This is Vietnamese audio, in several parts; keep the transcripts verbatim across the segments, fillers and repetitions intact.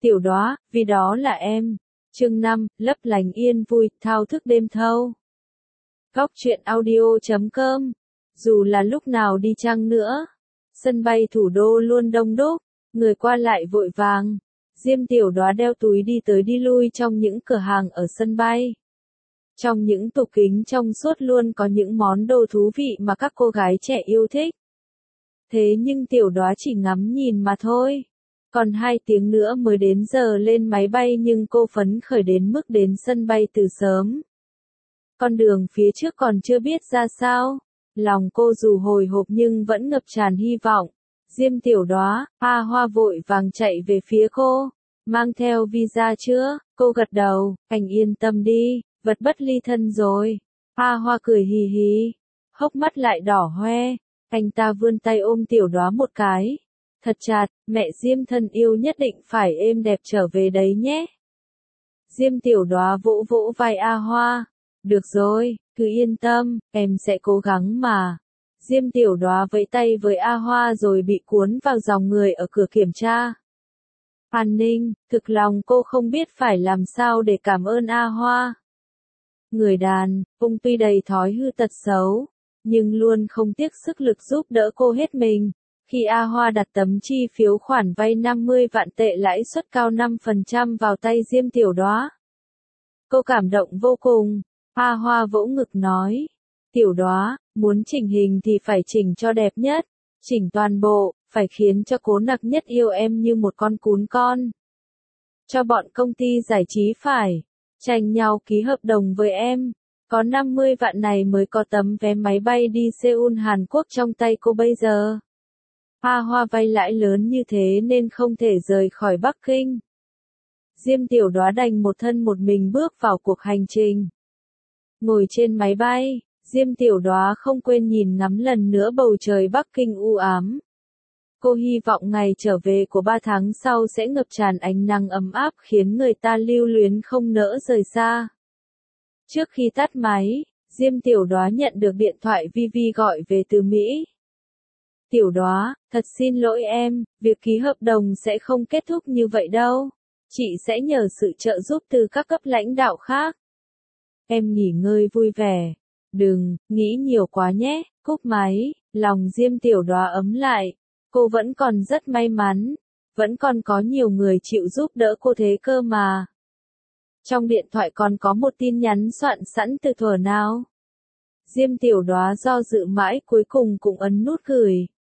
Tiểu Đóa, vì đó là em. Chương năm, lấp lánh yên vui, thao thức đêm thâu. Góc truyện audio chấm com. Dù là lúc nào đi chăng nữa, sân bay thủ đô luôn đông đúc, người qua lại vội vàng. Diêm Tiểu Đóa đeo túi đi tới đi lui trong những cửa hàng ở sân bay. Trong những tủ kính trong suốt luôn có những món đồ thú vị mà các cô gái trẻ yêu thích. Thế nhưng Tiểu Đóa chỉ ngắm nhìn mà thôi. Còn hai tiếng nữa mới đến giờ lên máy bay nhưng cô phấn khởi đến mức đến sân bay từ sớm. Con đường phía trước còn chưa biết ra sao. Lòng cô dù hồi hộp nhưng vẫn ngập tràn hy vọng. Diêm Tiểu Đóa, A Hoa vội vàng chạy về phía cô. Mang theo visa chưa? Cô gật đầu, anh yên tâm đi, vật bất ly thân rồi. A Hoa cười hì hì, hốc mắt lại đỏ hoe. Anh ta vươn tay ôm Tiểu Đóa một cái. Thật chặt, mẹ Diêm thân yêu nhất định phải êm đẹp trở về đấy nhé. Diêm Tiểu Đóa vỗ vỗ vai A Hoa. Được rồi, cứ yên tâm, em sẽ cố gắng mà. Diêm Tiểu Đóa vẫy tay với A Hoa rồi bị cuốn vào dòng người ở cửa kiểm tra. An ninh, thực lòng cô không biết phải làm sao để cảm ơn A Hoa. Người đàn, ông tuy đầy thói hư tật xấu, nhưng luôn không tiếc sức lực giúp đỡ cô hết mình. Khi A Hoa đặt tấm chi phiếu khoản vay năm mươi vạn tệ lãi suất cao năm phần trăm vào tay Diêm Tiểu Đóa, cô cảm động vô cùng. A Hoa vỗ ngực nói, Tiểu Đóa, muốn chỉnh hình thì phải chỉnh cho đẹp nhất, chỉnh toàn bộ, phải khiến cho Cố Nặc Nhất yêu em như một con cún con. Cho bọn công ty giải trí phải tranh nhau ký hợp đồng với em, có năm mươi vạn này mới có tấm vé máy bay đi Seoul Hàn Quốc trong tay cô bây giờ. A Hoa vay lãi lớn như thế nên không thể rời khỏi Bắc Kinh. Diêm Tiểu Đóa đành một thân một mình bước vào cuộc hành trình. Ngồi trên máy bay, Diêm Tiểu Đóa không quên nhìn ngắm lần nữa bầu trời Bắc Kinh u ám. Cô hy vọng ngày trở về của ba tháng sau sẽ ngập tràn ánh nắng ấm áp khiến người ta lưu luyến không nỡ rời xa. Trước khi tắt máy, Diêm Tiểu Đóa nhận được điện thoại Vivi gọi về từ Mỹ. Tiểu Đóa, thật xin lỗi em, việc ký hợp đồng sẽ không kết thúc như vậy đâu. Chị sẽ nhờ sự trợ giúp từ các cấp lãnh đạo khác. Em nghỉ ngơi vui vẻ. Đừng, nghĩ nhiều quá nhé. Cúp máy, lòng Diêm Tiểu Đóa ấm lại. Cô vẫn còn rất may mắn. Vẫn còn có nhiều người chịu giúp đỡ cô thế cơ mà. Trong điện thoại còn có một tin nhắn soạn sẵn từ thuở nào. Diêm Tiểu Đóa do dự mãi cuối cùng cũng ấn nút gửi.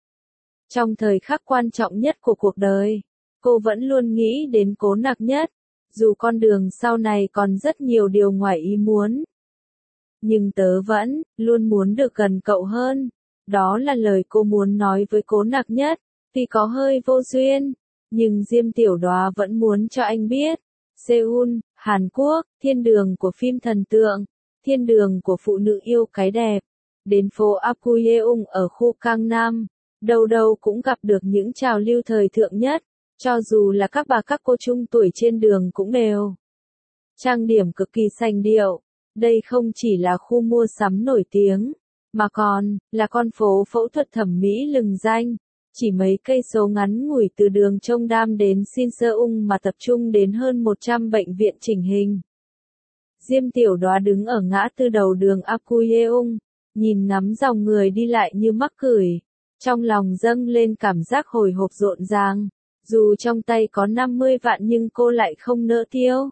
Trong thời khắc quan trọng nhất của cuộc đời, cô vẫn luôn nghĩ đến Cố Nặc Nhất, dù con đường sau này còn rất nhiều điều ngoài ý muốn. Nhưng tớ vẫn, luôn muốn được gần cậu hơn. Đó là lời cô muốn nói với Cố Nặc Nhất, tuy có hơi vô duyên, nhưng Diêm Tiểu Đóa vẫn muốn cho anh biết. Seoul, Hàn Quốc, thiên đường của phim thần tượng, thiên đường của phụ nữ yêu cái đẹp. Đến phố Apgujeong ở khu Gangnam, đâu đâu cũng gặp được những trào lưu thời thượng nhất, cho dù là các bà các cô trung tuổi trên đường cũng đều trang điểm cực kỳ sành điệu. Đây không chỉ là khu mua sắm nổi tiếng, mà còn là con phố phẫu thuật thẩm mỹ lừng danh. Chỉ mấy cây số ngắn ngủi từ đường Cheongdam đến Sinseung mà tập trung đến hơn một trăm bệnh viện chỉnh hình. Diêm Tiểu Đóa đứng ở ngã tư đầu đường Apgujeong, nhìn ngắm dòng người đi lại như mắc cười. Trong lòng dâng lên cảm giác hồi hộp rộn ràng. Dù trong tay có năm mươi vạn nhưng cô lại không nỡ tiêu.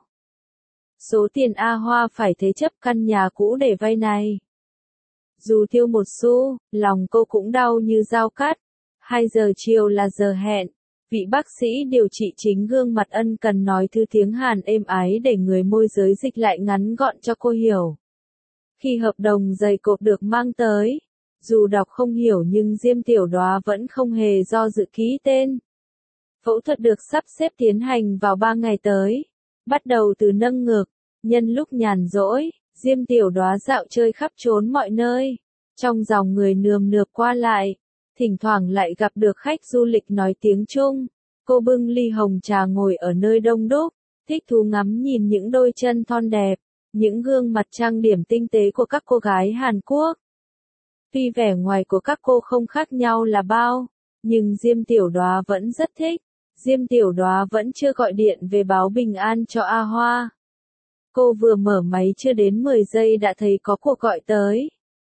Số tiền A Hoa phải thế chấp căn nhà cũ để vay này. Dù tiêu một xu, lòng cô cũng đau như dao cắt. Hai giờ chiều là giờ hẹn. Vị bác sĩ điều trị chính gương mặt ân cần nói thứ tiếng Hàn êm ái để người môi giới dịch lại ngắn gọn cho cô hiểu. Khi hợp đồng dày cộp được mang tới, dù đọc không hiểu nhưng Diêm Tiểu Đóa vẫn không hề do dự ký tên. Phẫu thuật được sắp xếp tiến hành vào ba ngày tới. Bắt đầu từ nâng ngực. Nhân lúc nhàn rỗi, Diêm Tiểu Đóa dạo chơi khắp trốn mọi nơi. Trong dòng người nườm nượp qua lại, thỉnh thoảng lại gặp được khách du lịch nói tiếng Trung. Cô bưng ly hồng trà ngồi ở nơi đông đúc, thích thú ngắm nhìn những đôi chân thon đẹp, những gương mặt trang điểm tinh tế của các cô gái Hàn Quốc. Tuy vẻ ngoài của các cô không khác nhau là bao, nhưng Diêm Tiểu Đóa vẫn rất thích. Diêm Tiểu Đóa vẫn chưa gọi điện về báo bình an cho A Hoa. Cô vừa mở máy chưa đến mười giây đã thấy có cuộc gọi tới.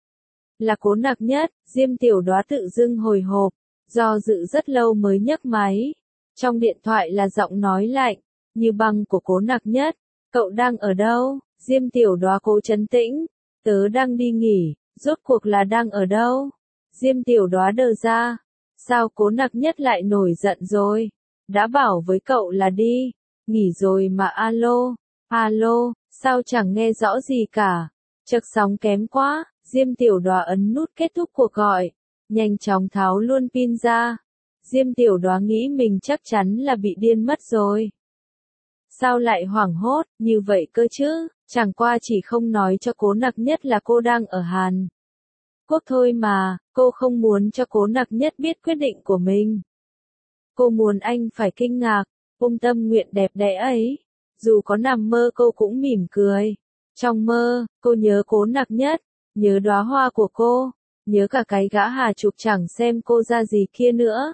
Là Cố Nặc Nhất. Diêm Tiểu Đóa tự dưng hồi hộp, do dự rất lâu mới nhấc máy. Trong điện thoại là giọng nói lạnh, như băng của Cố Nặc Nhất. Cậu đang ở đâu? Diêm Tiểu Đóa cố trấn tĩnh. Tớ đang đi nghỉ. Rốt cuộc là đang ở đâu? Diêm Tiểu Đóa đờ ra. Sao Cố Nặc Nhất lại nổi giận rồi? Đã bảo với cậu là đi. Nghỉ rồi mà alo. Alo, sao chẳng nghe rõ gì cả? Chợt sóng kém quá. Diêm Tiểu Đóa ấn nút kết thúc cuộc gọi. Nhanh chóng tháo luôn pin ra. Diêm Tiểu Đóa nghĩ mình chắc chắn là bị điên mất rồi. Sao lại hoảng hốt như vậy cơ chứ? Chẳng qua chỉ không nói cho Cố Nặc Nhất là cô đang ở Hàn Quốc thôi mà. Cô không muốn cho Cố Nặc Nhất biết quyết định của mình. Cô muốn anh phải kinh ngạc, ôm tâm nguyện đẹp đẽ ấy. Dù có nằm mơ cô cũng mỉm cười. Trong mơ, cô nhớ Cố Nặc Nhất, nhớ đóa hoa của cô, nhớ cả cái gã Hà Trục chẳng xem cô ra gì kia nữa.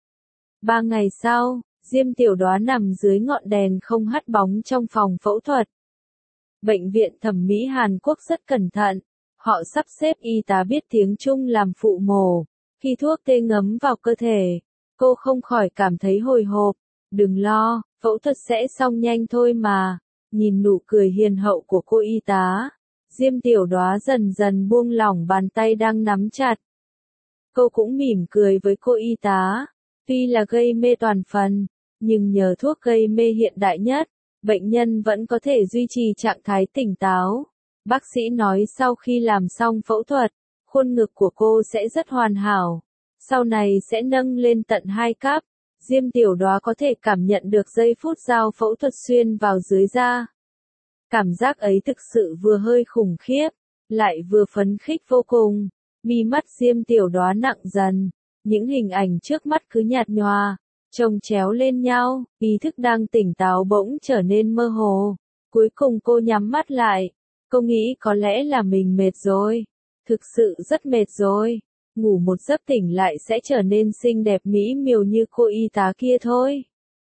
Ba ngày sau, Diêm Tiểu Đóa nằm dưới ngọn đèn không hắt bóng trong phòng phẫu thuật. Bệnh viện thẩm mỹ Hàn Quốc rất cẩn thận. Họ sắp xếp y tá biết tiếng Trung làm phụ mổ. Khi thuốc tê ngấm vào cơ thể, cô không khỏi cảm thấy hồi hộp. Đừng lo, phẫu thuật sẽ xong nhanh thôi mà. Nhìn nụ cười hiền hậu của cô y tá, Diêm Tiểu Đóa dần dần buông lỏng bàn tay đang nắm chặt. Cô cũng mỉm cười với cô y tá. Tuy là gây mê toàn phần, nhưng nhờ thuốc gây mê hiện đại nhất, bệnh nhân vẫn có thể duy trì trạng thái tỉnh táo. Bác sĩ nói sau khi làm xong phẫu thuật, khuôn ngực của cô sẽ rất hoàn hảo. Sau này sẽ nâng lên tận hai cấp. Diêm Tiểu Đóa có thể cảm nhận được giây phút dao phẫu thuật xuyên vào dưới da. Cảm giác ấy thực sự vừa hơi khủng khiếp, lại vừa phấn khích vô cùng. Mi mắt Diêm Tiểu Đóa nặng dần, những hình ảnh trước mắt cứ nhạt nhòa, chồng chéo lên nhau, ý thức đang tỉnh táo bỗng trở nên mơ hồ. Cuối cùng cô nhắm mắt lại, cô nghĩ có lẽ là mình mệt rồi, thực sự rất mệt rồi. Ngủ một giấc tỉnh lại sẽ trở nên xinh đẹp mỹ miều như cô y tá kia thôi.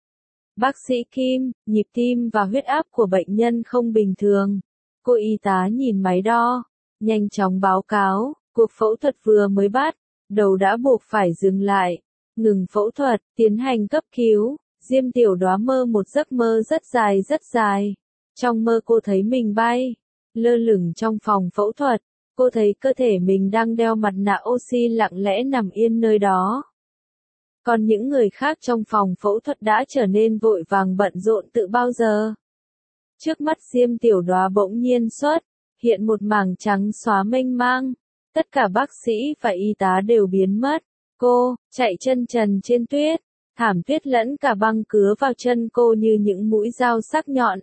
Bác sĩ Kim, nhịp tim và huyết áp của bệnh nhân không bình thường. Cô y tá nhìn máy đo, nhanh chóng báo cáo, cuộc phẫu thuật vừa mới bắt, đầu đã buộc phải dừng lại, ngừng phẫu thuật, tiến hành cấp cứu. Diêm Tiểu Đóa mơ một giấc mơ rất dài rất dài. Trong mơ cô thấy mình bay, lơ lửng trong phòng phẫu thuật. Cô thấy cơ thể mình đang đeo mặt nạ oxy lặng lẽ nằm yên nơi đó. Còn những người khác trong phòng phẫu thuật đã trở nên vội vàng bận rộn từ bao giờ. Trước mắt Diêm Tiểu Đóa bỗng nhiên xuất hiện một mảng trắng xóa mênh mang. Tất cả bác sĩ và y tá đều biến mất. Cô chạy chân trần trên tuyết, thảm tuyết lẫn cả băng cứa vào chân cô như những mũi dao sắc nhọn.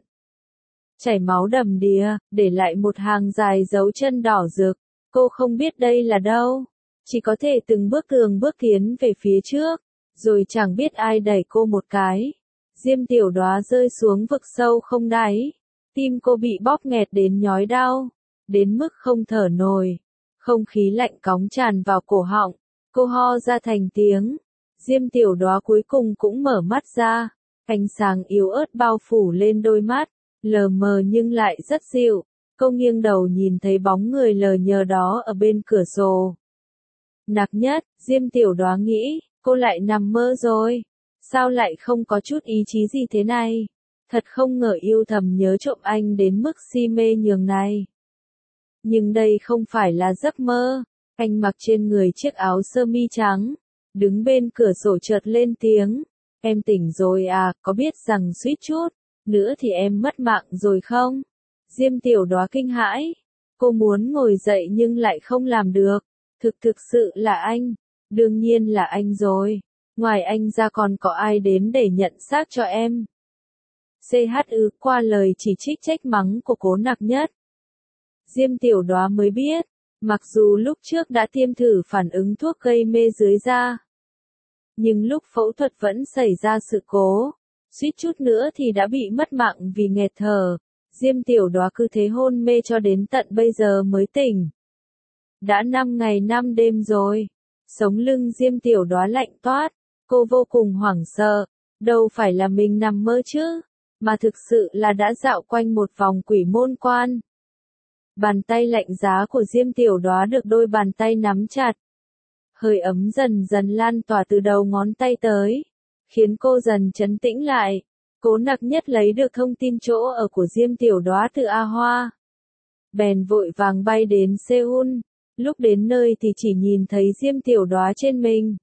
Chảy máu đầm đìa, để lại một hàng dài dấu chân đỏ rực. Cô không biết đây là đâu, chỉ có thể từng bước từng bước tiến về phía trước, rồi chẳng biết ai đẩy cô một cái. Diêm Tiểu Đóa rơi xuống vực sâu không đáy, tim cô bị bóp nghẹt đến nhói đau, đến mức không thở nổi. Không khí lạnh cóng tràn vào cổ họng, cô ho ra thành tiếng. Diêm Tiểu Đóa cuối cùng cũng mở mắt ra, ánh sáng yếu ớt bao phủ lên đôi mắt, lờ mờ nhưng lại rất dịu. Cô nghiêng đầu nhìn thấy bóng người lờ nhờ đó ở bên cửa sổ. Nặc Nhất, Diêm Tiểu Đóa nghĩ, cô lại nằm mơ rồi. Sao lại không có chút ý chí gì thế này? Thật không ngờ yêu thầm nhớ trộm anh đến mức si mê nhường này. Nhưng đây không phải là giấc mơ. Anh mặc trên người chiếc áo sơ mi trắng, đứng bên cửa sổ chợt lên tiếng. Em tỉnh rồi à, có biết rằng suýt chút nữa thì em mất mạng rồi không? Diêm Tiểu Đóa kinh hãi. Cô muốn ngồi dậy nhưng lại không làm được. Thực thực sự là anh. Đương nhiên là anh rồi. Ngoài anh ra còn có ai đến để nhận xác cho em? xê hát ư qua lời chỉ trích trách mắng của Cố Nặc Nhất. Diêm Tiểu Đóa mới biết, mặc dù lúc trước đã tiêm thử phản ứng thuốc gây mê dưới da, nhưng lúc phẫu thuật vẫn xảy ra sự cố, suýt chút nữa thì đã bị mất mạng vì nghẹt thở. Diêm Tiểu Đóa cứ thế hôn mê cho đến tận bây giờ mới tỉnh. Đã năm ngày năm đêm rồi. Sống lưng Diêm Tiểu Đóa lạnh toát, cô vô cùng hoảng sợ. đâu phải là mình nằm mơ chứ, mà thực sự là đã dạo quanh một vòng quỷ môn quan. Bàn tay lạnh giá của Diêm Tiểu Đóa được đôi bàn tay nắm chặt. Hơi ấm dần dần lan tỏa từ đầu ngón tay tới, khiến cô dần trấn tĩnh lại. Cố Nặc Nhất lấy được thông tin chỗ ở của Diêm Tiểu Đóa từ A Hoa. Bèn vội vàng bay đến Seoul, lúc đến nơi thì chỉ nhìn thấy Diêm Tiểu Đóa trên mình.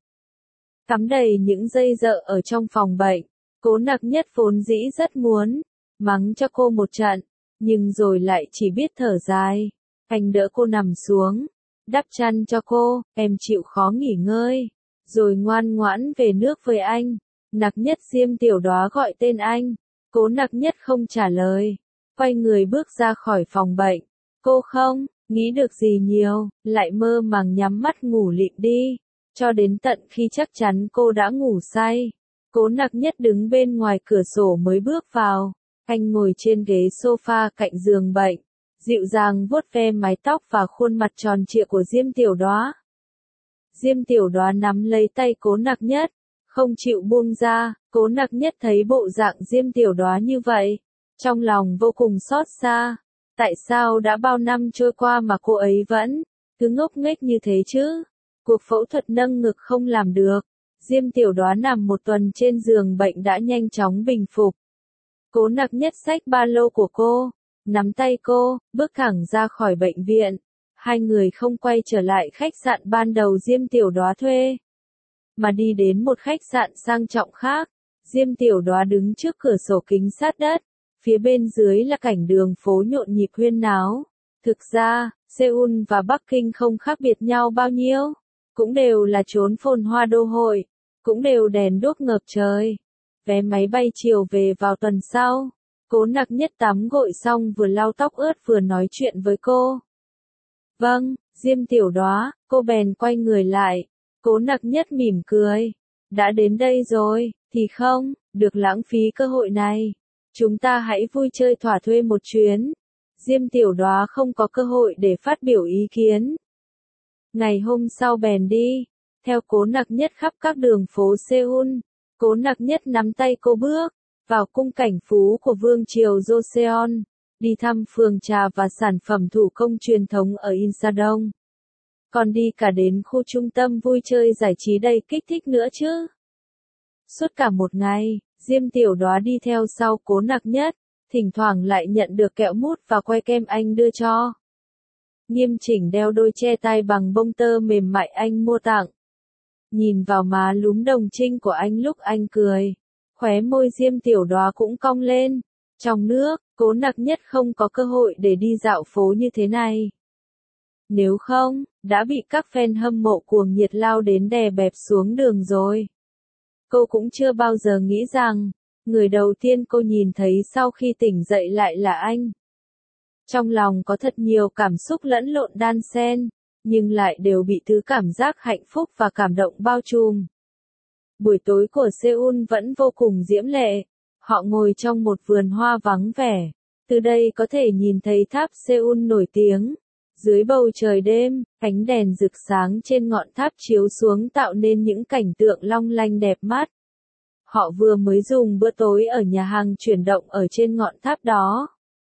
Cắm đầy những dây dợ ở trong phòng bệnh, Cố Nặc Nhất vốn dĩ rất muốn mắng cho cô một trận, nhưng rồi lại chỉ biết thở dài. Anh đỡ cô nằm xuống, đắp chăn cho cô, em chịu khó nghỉ ngơi, rồi ngoan ngoãn về nước với anh. Nặc Nhất. Diêm Tiểu Đóa gọi tên anh, Cố Nặc Nhất không trả lời, quay người bước ra khỏi phòng bệnh. Cô không nghĩ được gì nhiều, lại mơ màng nhắm mắt ngủ lịm đi, cho đến tận khi chắc chắn cô đã ngủ say. Cố Nặc Nhất đứng bên ngoài cửa sổ mới bước vào, anh ngồi trên ghế sofa cạnh giường bệnh, dịu dàng vuốt ve mái tóc và khuôn mặt tròn trịa của Diêm Tiểu Đóa. Diêm Tiểu Đóa nắm lấy tay Cố Nặc Nhất, không chịu buông ra. Cố Nặc Nhất thấy bộ dạng Diêm Tiểu Đóa như vậy, trong lòng vô cùng xót xa. Tại sao đã bao năm trôi qua mà cô ấy vẫn cứ ngốc nghếch như thế chứ? Cuộc phẫu thuật nâng ngực không làm được. Diêm Tiểu Đóa nằm một tuần trên giường bệnh đã nhanh chóng bình phục. Cố Nặc Nhất xách ba lô của cô, nắm tay cô, bước thẳng ra khỏi bệnh viện. Hai người không quay trở lại khách sạn ban đầu Diêm Tiểu Đóa thuê, mà đi đến một khách sạn sang trọng khác. Diêm Tiểu Đóa đứng trước cửa sổ kính sát đất, phía bên dưới là cảnh đường phố nhộn nhịp huyên náo. Thực ra, Seoul và Bắc Kinh không khác biệt nhau bao nhiêu, cũng đều là chốn phồn hoa đô hội, cũng đều đèn đuốc ngập trời. Vé máy bay chiều về vào tuần sau. Cố Nặc Nhất tắm gội xong vừa lau tóc ướt vừa nói chuyện với cô. Vâng, Diêm Tiểu Đóa. Cô bèn quay người lại. Cố Nặc Nhất mỉm cười. Đã đến đây rồi, thì không được lãng phí cơ hội này. Chúng ta hãy vui chơi thỏa thuê một chuyến. Diêm Tiểu Đóa không có cơ hội để phát biểu ý kiến. Ngày hôm sau bèn đi, theo Cố Nặc Nhất khắp các đường phố Seoul. Cố Nặc Nhất nắm tay cô bước vào cung cảnh phú của vương triều Joseon, đi thăm phường trà và sản phẩm thủ công truyền thống ở Insadong. Còn đi cả đến khu trung tâm vui chơi giải trí đầy kích thích nữa chứ. Suốt cả một ngày, Diêm Tiểu Đóa đi theo sau Cố Nặc Nhất, thỉnh thoảng lại nhận được kẹo mút và que kem anh đưa cho. Nghiêm chỉnh đeo đôi che tai bằng bông tơ mềm mại anh mua tặng. Nhìn vào má lúm đồng trinh của anh lúc anh cười, khóe môi Diêm Tiểu Đóa cũng cong lên. Trong nước, Cố Nặc Nhất không có cơ hội để đi dạo phố như thế này. Nếu không, đã bị các fan hâm mộ cuồng nhiệt lao đến đè bẹp xuống đường rồi. Cô cũng chưa bao giờ nghĩ rằng, người đầu tiên cô nhìn thấy sau khi tỉnh dậy lại là anh. Trong lòng có thật nhiều cảm xúc lẫn lộn đan xen, nhưng lại đều bị thứ cảm giác hạnh phúc và cảm động bao trùm. Buổi tối của Seoul vẫn vô cùng diễm lệ. Họ ngồi trong một vườn hoa vắng vẻ. Từ đây có thể nhìn thấy tháp Seoul nổi tiếng. Dưới bầu trời đêm, ánh đèn rực sáng trên ngọn tháp chiếu xuống tạo nên những cảnh tượng long lanh đẹp mắt. Họ vừa mới dùng bữa tối ở nhà hàng chuyển động ở trên ngọn tháp đó.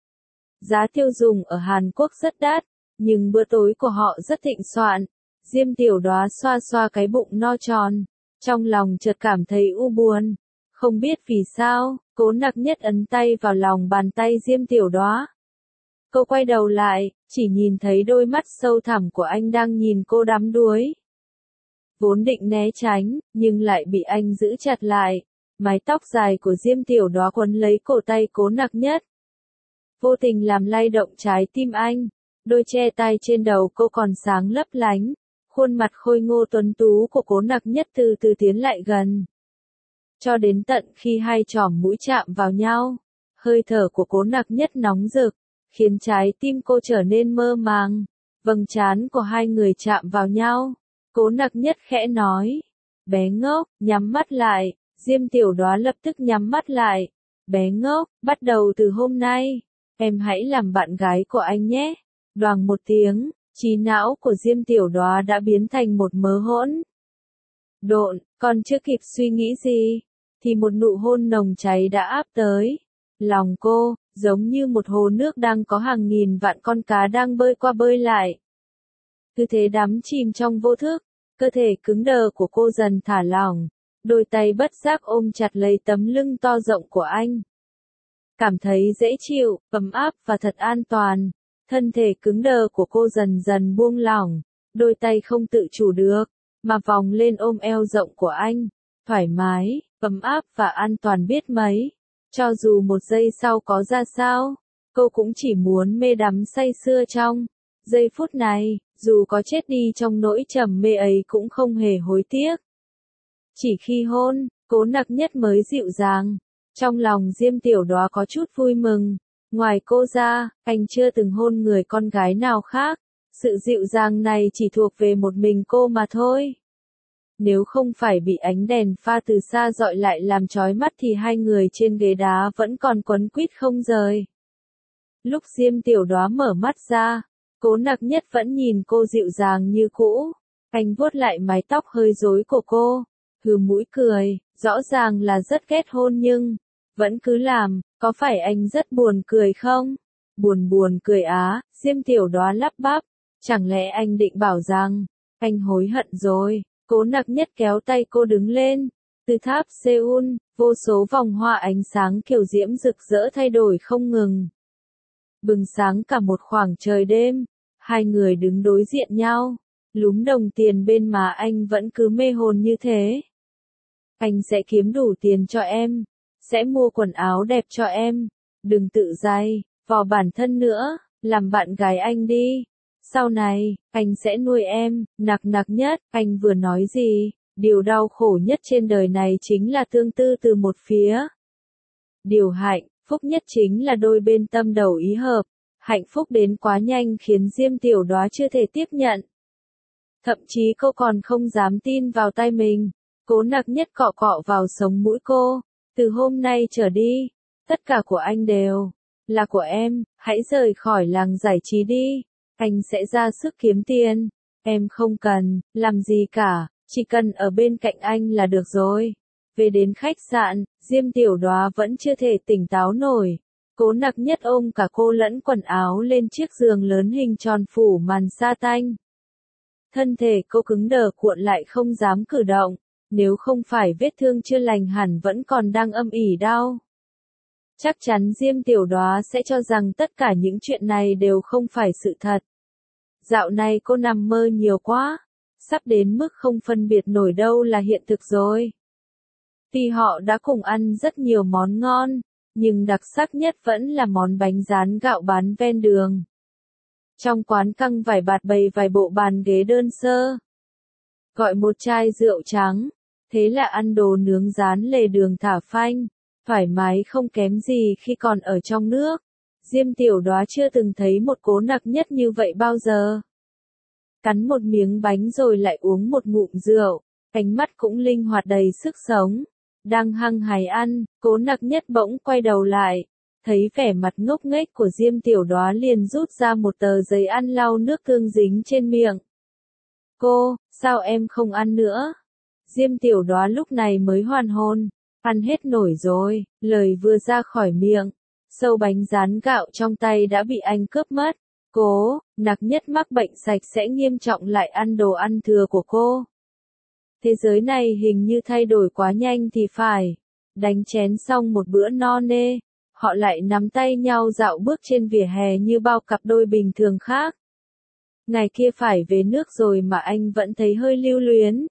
Giá tiêu dùng ở Hàn Quốc rất đắt, nhưng bữa tối của họ rất thịnh soạn. Diêm Tiểu Đóa xoa xoa cái bụng no tròn, trong lòng chợt cảm thấy u buồn. Không biết vì sao, Cố Nặc Nhất ấn tay vào lòng bàn tay Diêm Tiểu Đóa. Cô quay đầu lại, chỉ nhìn thấy đôi mắt sâu thẳm của anh đang nhìn cô đắm đuối. Vốn định né tránh, nhưng lại bị anh giữ chặt lại. Mái tóc dài của Diêm Tiểu Đóa quấn lấy cổ tay Cố Nặc Nhất, vô tình làm lay động trái tim anh. Đôi che tai trên đầu cô còn sáng lấp lánh. Khuôn mặt khôi ngô tuấn tú của Cố Nặc Nhất từ từ tiến lại gần. Cho đến tận khi hai chòm mũi chạm vào nhau, hơi thở của Cố Nặc Nhất nóng rực, khiến trái tim cô trở nên mơ màng. Vầng trán của hai người chạm vào nhau. Cố Nặc Nhất khẽ nói, bé ngốc, nhắm mắt lại. Diêm Tiểu Đóa lập tức nhắm mắt lại. Bé ngốc, bắt đầu từ hôm nay, em hãy làm bạn gái của anh nhé. Đoàng một tiếng, trí não của Diêm Tiểu Đóa đã biến thành một mớ hỗn độn, còn chưa kịp suy nghĩ gì, thì một nụ hôn nồng cháy đã áp tới. Lòng cô, giống như một hồ nước đang có hàng nghìn vạn con cá đang bơi qua bơi lại. Cứ thế đắm chìm trong vô thức, cơ thể cứng đờ của cô dần thả lỏng, đôi tay bất giác ôm chặt lấy tấm lưng to rộng của anh. Cảm thấy dễ chịu, ấm áp và thật an toàn, thân thể cứng đờ của cô dần dần buông lỏng, đôi tay không tự chủ được, mà vòng lên ôm eo rộng của anh, thoải mái, ấm áp và an toàn biết mấy. Cho dù một giây sau có ra sao, cô cũng chỉ muốn mê đắm say sưa trong giây phút này, dù có chết đi trong nỗi trầm mê ấy cũng không hề hối tiếc. Chỉ khi hôn, Cố Nặc Nhất mới dịu dàng. Trong lòng Diêm Tiểu Đóa có chút vui mừng. Ngoài cô ra, anh chưa từng hôn người con gái nào khác. Sự dịu dàng này chỉ thuộc về một mình cô mà thôi. Nếu không phải bị ánh đèn pha từ xa dọi lại làm chói mắt thì hai người trên ghế đá vẫn còn quấn quýt không rời. Lúc Diêm Tiểu Đóa mở mắt ra, Cố Nặc Nhất vẫn nhìn cô dịu dàng như cũ. Anh vuốt lại mái tóc hơi rối của cô, hừ mũi cười, rõ ràng là rất ghét hôn nhưng vẫn cứ làm, có phải anh rất buồn cười không? Buồn buồn cười á, Diêm Tiểu Đóa lắp bắp, chẳng lẽ anh định bảo rằng anh hối hận rồi? Cố Nặc Nhất kéo tay cô đứng lên. Từ tháp Seoul, vô số vòng hoa ánh sáng kiểu diễm rực rỡ thay đổi không ngừng, bừng sáng cả một khoảng trời đêm. Hai người đứng đối diện nhau, lúm đồng tiền bên má anh vẫn cứ mê hồn như thế. Anh sẽ kiếm đủ tiền cho em, sẽ mua quần áo đẹp cho em, đừng tự dày vò bản thân nữa, làm bạn gái anh đi. Sau này, anh sẽ nuôi em. Nặc Nặc Nhất, anh vừa nói gì? Điều đau khổ nhất trên đời này chính là tương tư từ một phía. Điều hạnh phúc nhất chính là đôi bên tâm đầu ý hợp. Hạnh phúc đến quá nhanh khiến Diêm Tiểu Đóa chưa thể tiếp nhận. Thậm chí cô còn không dám tin vào tay mình. Cố Nặc Nhất cọ cọ vào sống mũi cô. Từ hôm nay trở đi, tất cả của anh đều là của em, hãy rời khỏi làng giải trí đi. Anh sẽ ra sức kiếm tiền. Em không cần làm gì cả, chỉ cần ở bên cạnh anh là được rồi. Về đến khách sạn, Diêm Tiểu Đóa vẫn chưa thể tỉnh táo nổi. Cố Nặc Nhất ôm cả cô lẫn quần áo lên chiếc giường lớn hình tròn phủ màn sa tanh. Thân thể cô cứng đờ cuộn lại không dám cử động, nếu không phải vết thương chưa lành hẳn vẫn còn đang âm ỉ đau. Chắc chắn Diêm Tiểu Đóa sẽ cho rằng tất cả những chuyện này đều không phải sự thật. Dạo này cô nằm mơ nhiều quá, sắp đến mức không phân biệt nổi đâu là hiện thực rồi. Tuy họ đã cùng ăn rất nhiều món ngon, nhưng đặc sắc nhất vẫn là món bánh rán gạo bán ven đường. Trong quán căng vải bạt bày vài bộ bàn ghế đơn sơ. Gọi một chai rượu trắng, thế là ăn đồ nướng rán lề đường thả phanh, thoải mái không kém gì khi còn ở trong nước. Diêm Tiểu Đóa chưa từng thấy một Cố Nặc Nhất như vậy bao giờ. Cắn một miếng bánh rồi lại uống một ngụm rượu, ánh mắt cũng linh hoạt đầy sức sống. Đang hăng hái ăn, Cố Nặc Nhất bỗng quay đầu lại, thấy vẻ mặt ngốc nghếch của Diêm Tiểu Đóa liền rút ra một tờ giấy ăn lau nước tương dính trên miệng. Cô, sao em không ăn nữa? Diêm Tiểu Đóa lúc này mới hoàn hồn, ăn hết nổi rồi, lời vừa ra khỏi miệng, sâu bánh rán gạo trong tay đã bị anh cướp mất. Cố Nặc Nhất mắc bệnh sạch sẽ nghiêm trọng lại ăn đồ ăn thừa của cô. Thế giới này hình như thay đổi quá nhanh thì phải. Đánh chén xong một bữa no nê, họ lại nắm tay nhau dạo bước trên vỉa hè như bao cặp đôi bình thường khác. Ngày kia phải về nước rồi mà anh vẫn thấy hơi lưu luyến.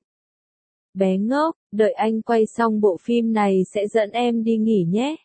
Bé ngốc, đợi anh quay xong bộ phim này sẽ dẫn em đi nghỉ nhé.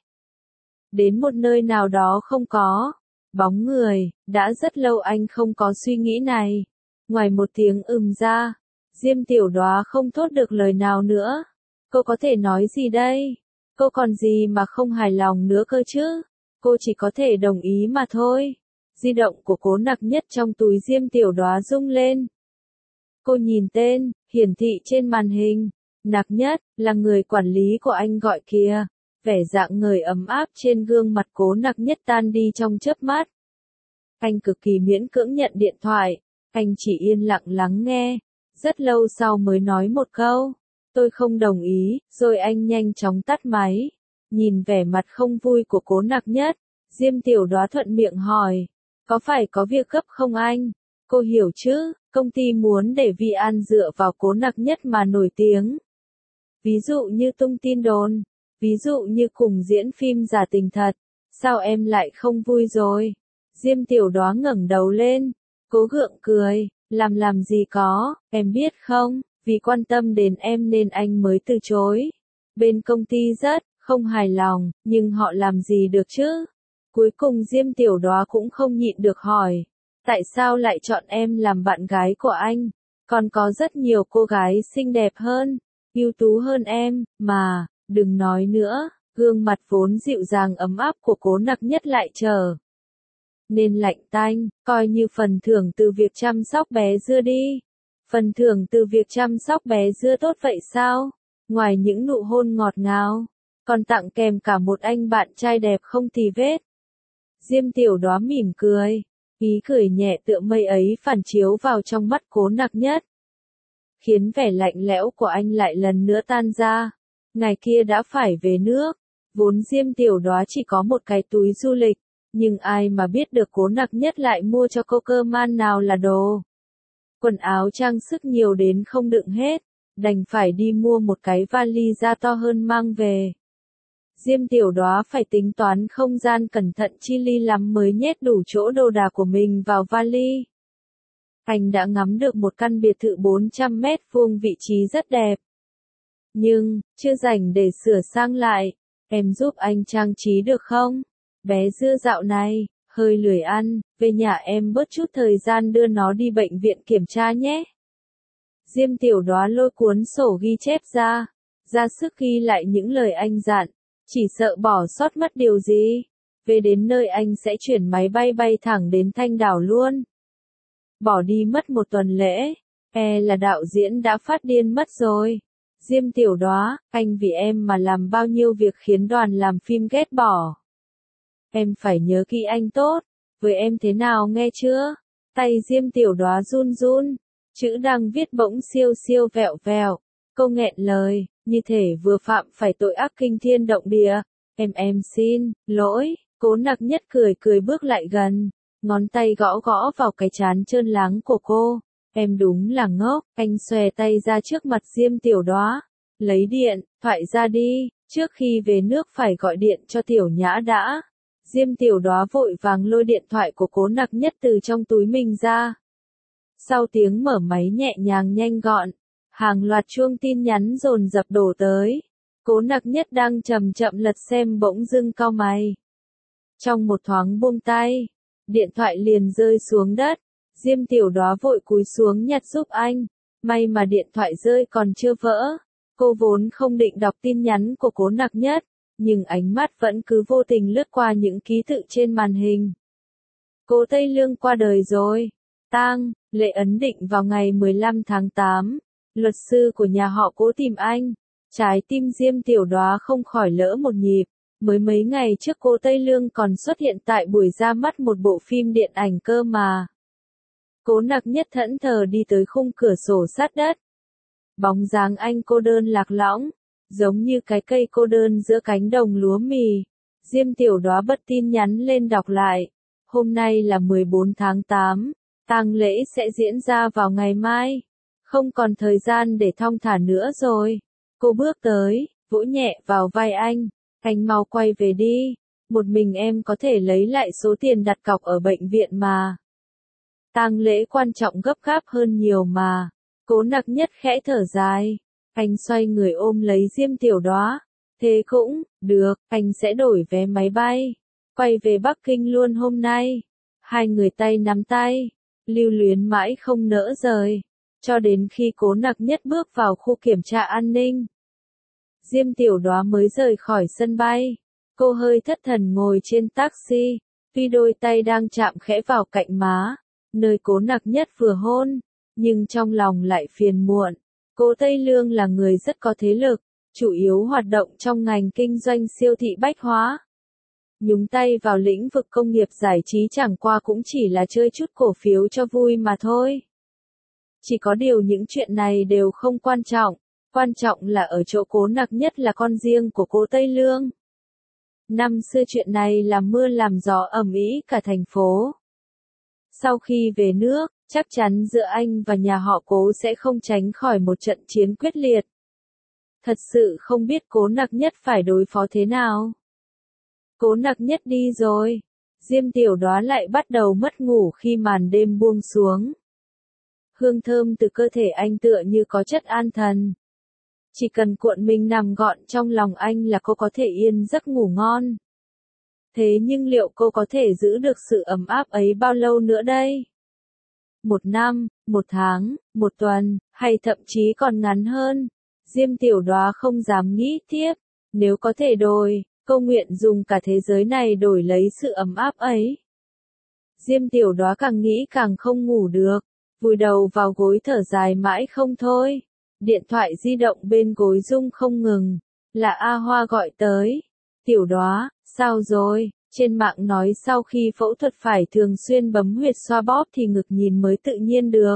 Đến một nơi nào đó không có bóng người, đã rất lâu anh không có suy nghĩ này. Ngoài một tiếng ừm ra, Diêm Tiểu Đóa không thốt được lời nào nữa. Cô có thể nói gì đây? Cô còn gì mà không hài lòng nữa cơ chứ? Cô chỉ có thể đồng ý mà thôi. Di động của Cố Nặc Nhất trong túi Diêm Tiểu Đóa rung lên. Cô nhìn tên, hiển thị trên màn hình. Nặc Nhất, là người quản lý của anh gọi kìa. Vẻ dạng người ấm áp trên gương mặt Cố Nặc Nhất tan đi trong chớp mắt. Anh cực kỳ miễn cưỡng nhận điện thoại. Anh chỉ yên lặng lắng nghe. Rất lâu sau mới nói một câu. Tôi không đồng ý, rồi anh nhanh chóng tắt máy. Nhìn vẻ mặt không vui của Cố Nặc Nhất, Diêm Tiểu Đoá thuận miệng hỏi, có phải có việc gấp không anh? Cô hiểu chứ, công ty muốn để Vi An dựa vào Cố Nặc Nhất mà nổi tiếng. Ví dụ như tung tin đồn, ví dụ như cùng diễn phim giả tình thật, sao em lại không vui rồi? Diêm Tiểu Đoá ngẩng đầu lên, cố gượng cười, làm làm gì có, em biết không, vì quan tâm đến em nên anh mới từ chối. Bên công ty rất không hài lòng, nhưng họ làm gì được chứ? Cuối cùng Diêm Tiểu Đoá cũng không nhịn được hỏi, tại sao lại chọn em làm bạn gái của anh? Còn có rất nhiều cô gái xinh đẹp hơn, ưu tú hơn em, mà, đừng nói nữa, gương mặt vốn dịu dàng ấm áp của Cố Nặc Nhất lại trở nên lạnh tanh, coi như phần thưởng từ việc chăm sóc bé dưa đi. Phần thưởng từ việc chăm sóc bé dưa tốt vậy sao? Ngoài những nụ hôn ngọt ngào, còn tặng kèm cả một anh bạn trai đẹp không tì vết. Diêm Tiểu Đoá mỉm cười, ý cười nhẹ tựa mây ấy phản chiếu vào trong mắt Cố Nặc Nhất, khiến vẻ lạnh lẽo của anh lại lần nữa tan ra. Ngày kia đã phải về nước, vốn Diêm Tiểu Đoá chỉ có một cái túi du lịch, nhưng ai mà biết được Cố Nặc Nhất lại mua cho cô cơ man nào là đồ. Quần áo trang sức nhiều đến không đựng hết, đành phải đi mua một cái vali da to hơn mang về. Diêm Tiểu Đoá phải tính toán không gian cẩn thận chi li lắm mới nhét đủ chỗ đồ đạc của mình vào vali. Anh đã ngắm được một căn biệt thự bốn trăm mét vuông vị trí rất đẹp. Nhưng, chưa rảnh để sửa sang lại, em giúp anh trang trí được không? Bé dưa dạo này, hơi lười ăn, về nhà em bớt chút thời gian đưa nó đi bệnh viện kiểm tra nhé. Diêm Tiểu Đoá lôi cuốn sổ ghi chép ra, ra sức ghi lại những lời anh dặn, chỉ sợ bỏ sót mất điều gì. Về đến nơi anh sẽ chuyển máy bay bay thẳng đến Thanh Đảo luôn. Bỏ đi mất một tuần lễ, e là đạo diễn đã phát điên mất rồi. Diêm Tiểu Đoá, anh vì em mà làm bao nhiêu việc khiến đoàn làm phim ghét bỏ. Em phải nhớ kỹ anh tốt, với em thế nào nghe chưa? Tay Diêm Tiểu Đoá run run, chữ đang viết bỗng siêu siêu vẹo vẹo, câu nghẹn lời, như thể vừa phạm phải tội ác kinh thiên động địa. Em em xin, lỗi, Cố Nặc Nhất cười cười bước lại gần, ngón tay gõ gõ vào cái trán trơn láng của cô. Em đúng là ngốc, anh xòe tay ra trước mặt Diêm Tiểu Đoá, lấy điện thoại ra đi, trước khi về nước phải gọi điện cho Tiểu Nhã đã. Diêm Tiểu Đoá vội vàng lôi điện thoại của Cố Nặc Nhất từ trong túi mình ra. Sau tiếng mở máy nhẹ nhàng nhanh gọn, hàng loạt chuông tin nhắn dồn dập đổ tới. Cố Nặc Nhất đang chậm chậm lật xem bỗng dưng cau mày. Trong một thoáng buông tay, điện thoại liền rơi xuống đất. Diêm Tiểu Đoá vội cúi xuống nhặt giúp anh. May mà điện thoại rơi còn chưa vỡ. Cô vốn không định đọc tin nhắn của Cố Nặc Nhất, nhưng ánh mắt vẫn cứ vô tình lướt qua những ký tự trên màn hình. Cố Tây Lương qua đời rồi. Tang lễ ấn định vào ngày mười lăm tháng tám. Luật sư của nhà họ Cố tìm anh. Trái tim Diêm Tiểu Đoá không khỏi lỡ một nhịp. Mới mấy ngày trước Cố Tây Lương còn xuất hiện tại buổi ra mắt một bộ phim điện ảnh cơ mà. Cố Nặc Nhất thẫn thờ đi tới khung cửa sổ sát đất. Bóng dáng anh cô đơn lạc lõng, giống như cái cây cô đơn giữa cánh đồng lúa mì. Diêm Tiểu Đoá bật tin nhắn lên đọc lại. Hôm nay là mười bốn tháng tám, tang lễ sẽ diễn ra vào ngày mai. Không còn thời gian để thong thả nữa rồi. Cô bước tới, vỗ nhẹ vào vai anh. Anh mau quay về đi. Một mình em có thể lấy lại số tiền đặt cọc ở bệnh viện mà. Tang lễ quan trọng gấp gáp hơn nhiều mà. Cố Nặc Nhất khẽ thở dài. Anh xoay người ôm lấy Diêm Tiểu Đoá. Thế cũng, được, anh sẽ đổi vé máy bay. Quay về Bắc Kinh luôn hôm nay. Hai người tay nắm tay. Lưu luyến mãi không nỡ rời. Cho đến khi Cố Nặc Nhất bước vào khu kiểm tra an ninh. Diêm Tiểu Đoá mới rời khỏi sân bay. Cô hơi thất thần ngồi trên taxi. Tuy đôi tay đang chạm khẽ vào cạnh má, nơi Cố Nặc Nhất vừa hôn, nhưng trong lòng lại phiền muộn. Cố Tây Lương là người rất có thế lực, chủ yếu hoạt động trong ngành kinh doanh siêu thị bách hóa. Nhúng tay vào lĩnh vực công nghiệp giải trí chẳng qua cũng chỉ là chơi chút cổ phiếu cho vui mà thôi. Chỉ có điều những chuyện này đều không quan trọng, Quan trọng là ở chỗ Cố Nặc Nhất là con riêng của Cố Tây Lương. Năm xưa chuyện này làm mưa làm gió ầm ĩ cả thành phố. Sau khi về nước, chắc chắn giữa anh và nhà họ Cố sẽ không tránh khỏi một trận chiến quyết liệt. Thật sự không biết Cố Nặc Nhất phải đối phó thế nào. Cố Nặc Nhất đi rồi. Diêm Tiểu Đóa lại bắt đầu mất ngủ khi màn đêm buông xuống. Hương thơm từ cơ thể anh tựa như có chất an thần. Chỉ cần cuộn mình nằm gọn trong lòng anh là cô có thể yên giấc ngủ ngon. Thế nhưng liệu cô có thể giữ được sự ấm áp ấy bao lâu nữa đây? Một năm, một tháng, một tuần, hay thậm chí còn ngắn hơn. Diêm Tiểu Đóa không dám nghĩ tiếp. Nếu có thể đổi, cô nguyện dùng cả thế giới này đổi lấy sự ấm áp ấy. Diêm Tiểu Đóa càng nghĩ càng không ngủ được. Vùi đầu vào gối thở dài mãi không thôi. Điện thoại di động bên gối rung không ngừng. Là A Hoa gọi tới. Tiểu Đóa, sao rồi? Trên mạng nói sau khi phẫu thuật phải thường xuyên bấm huyệt xoa bóp thì ngực nhìn mới tự nhiên được.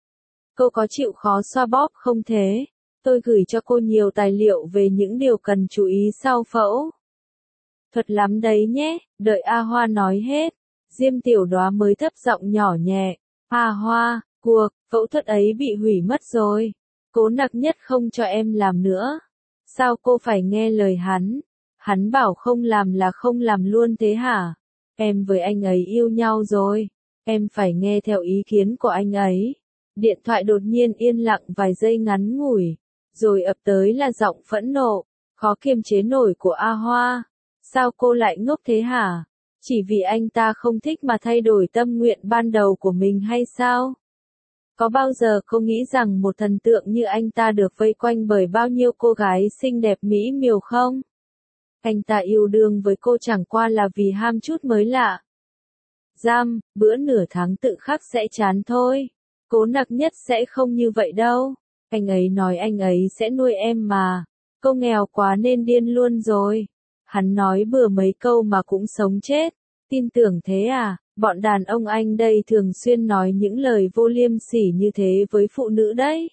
Cô có chịu khó xoa bóp không thế? Tôi gửi cho cô nhiều tài liệu về những điều cần chú ý sau phẫu thuật lắm đấy nhé. Đợi A Hoa nói hết, Diêm Tiểu Đóa mới thấp giọng nhỏ nhẹ. A Hoa, cuộc phẫu thuật ấy bị hủy mất rồi. Cố Nặc Nhất không cho em làm nữa. Sao cô phải nghe lời hắn? Hắn bảo không làm là không làm luôn thế hả? Em với anh ấy yêu nhau rồi. Em phải nghe theo ý kiến của anh ấy. Điện thoại đột nhiên yên lặng vài giây ngắn ngủi. Rồi ập tới là giọng phẫn nộ, khó kiềm chế nổi của A Hoa. Sao cô lại ngốc thế hả? Chỉ vì anh ta không thích mà thay đổi tâm nguyện ban đầu của mình hay sao? Có bao giờ cô nghĩ rằng một thần tượng như anh ta được vây quanh bởi bao nhiêu cô gái xinh đẹp mỹ miều không? Anh ta yêu đương với cô chẳng qua là vì ham chút mới lạ. Giam, bữa nửa tháng tự khắc sẽ chán thôi. Cố Nặc Nhất sẽ không như vậy đâu. Anh ấy nói anh ấy sẽ nuôi em mà. Cô nghèo quá nên điên luôn rồi. Hắn nói bừa mấy câu mà cũng sống chết. Tin tưởng thế à? Bọn đàn ông anh đây thường xuyên nói những lời vô liêm sỉ như thế với phụ nữ đấy.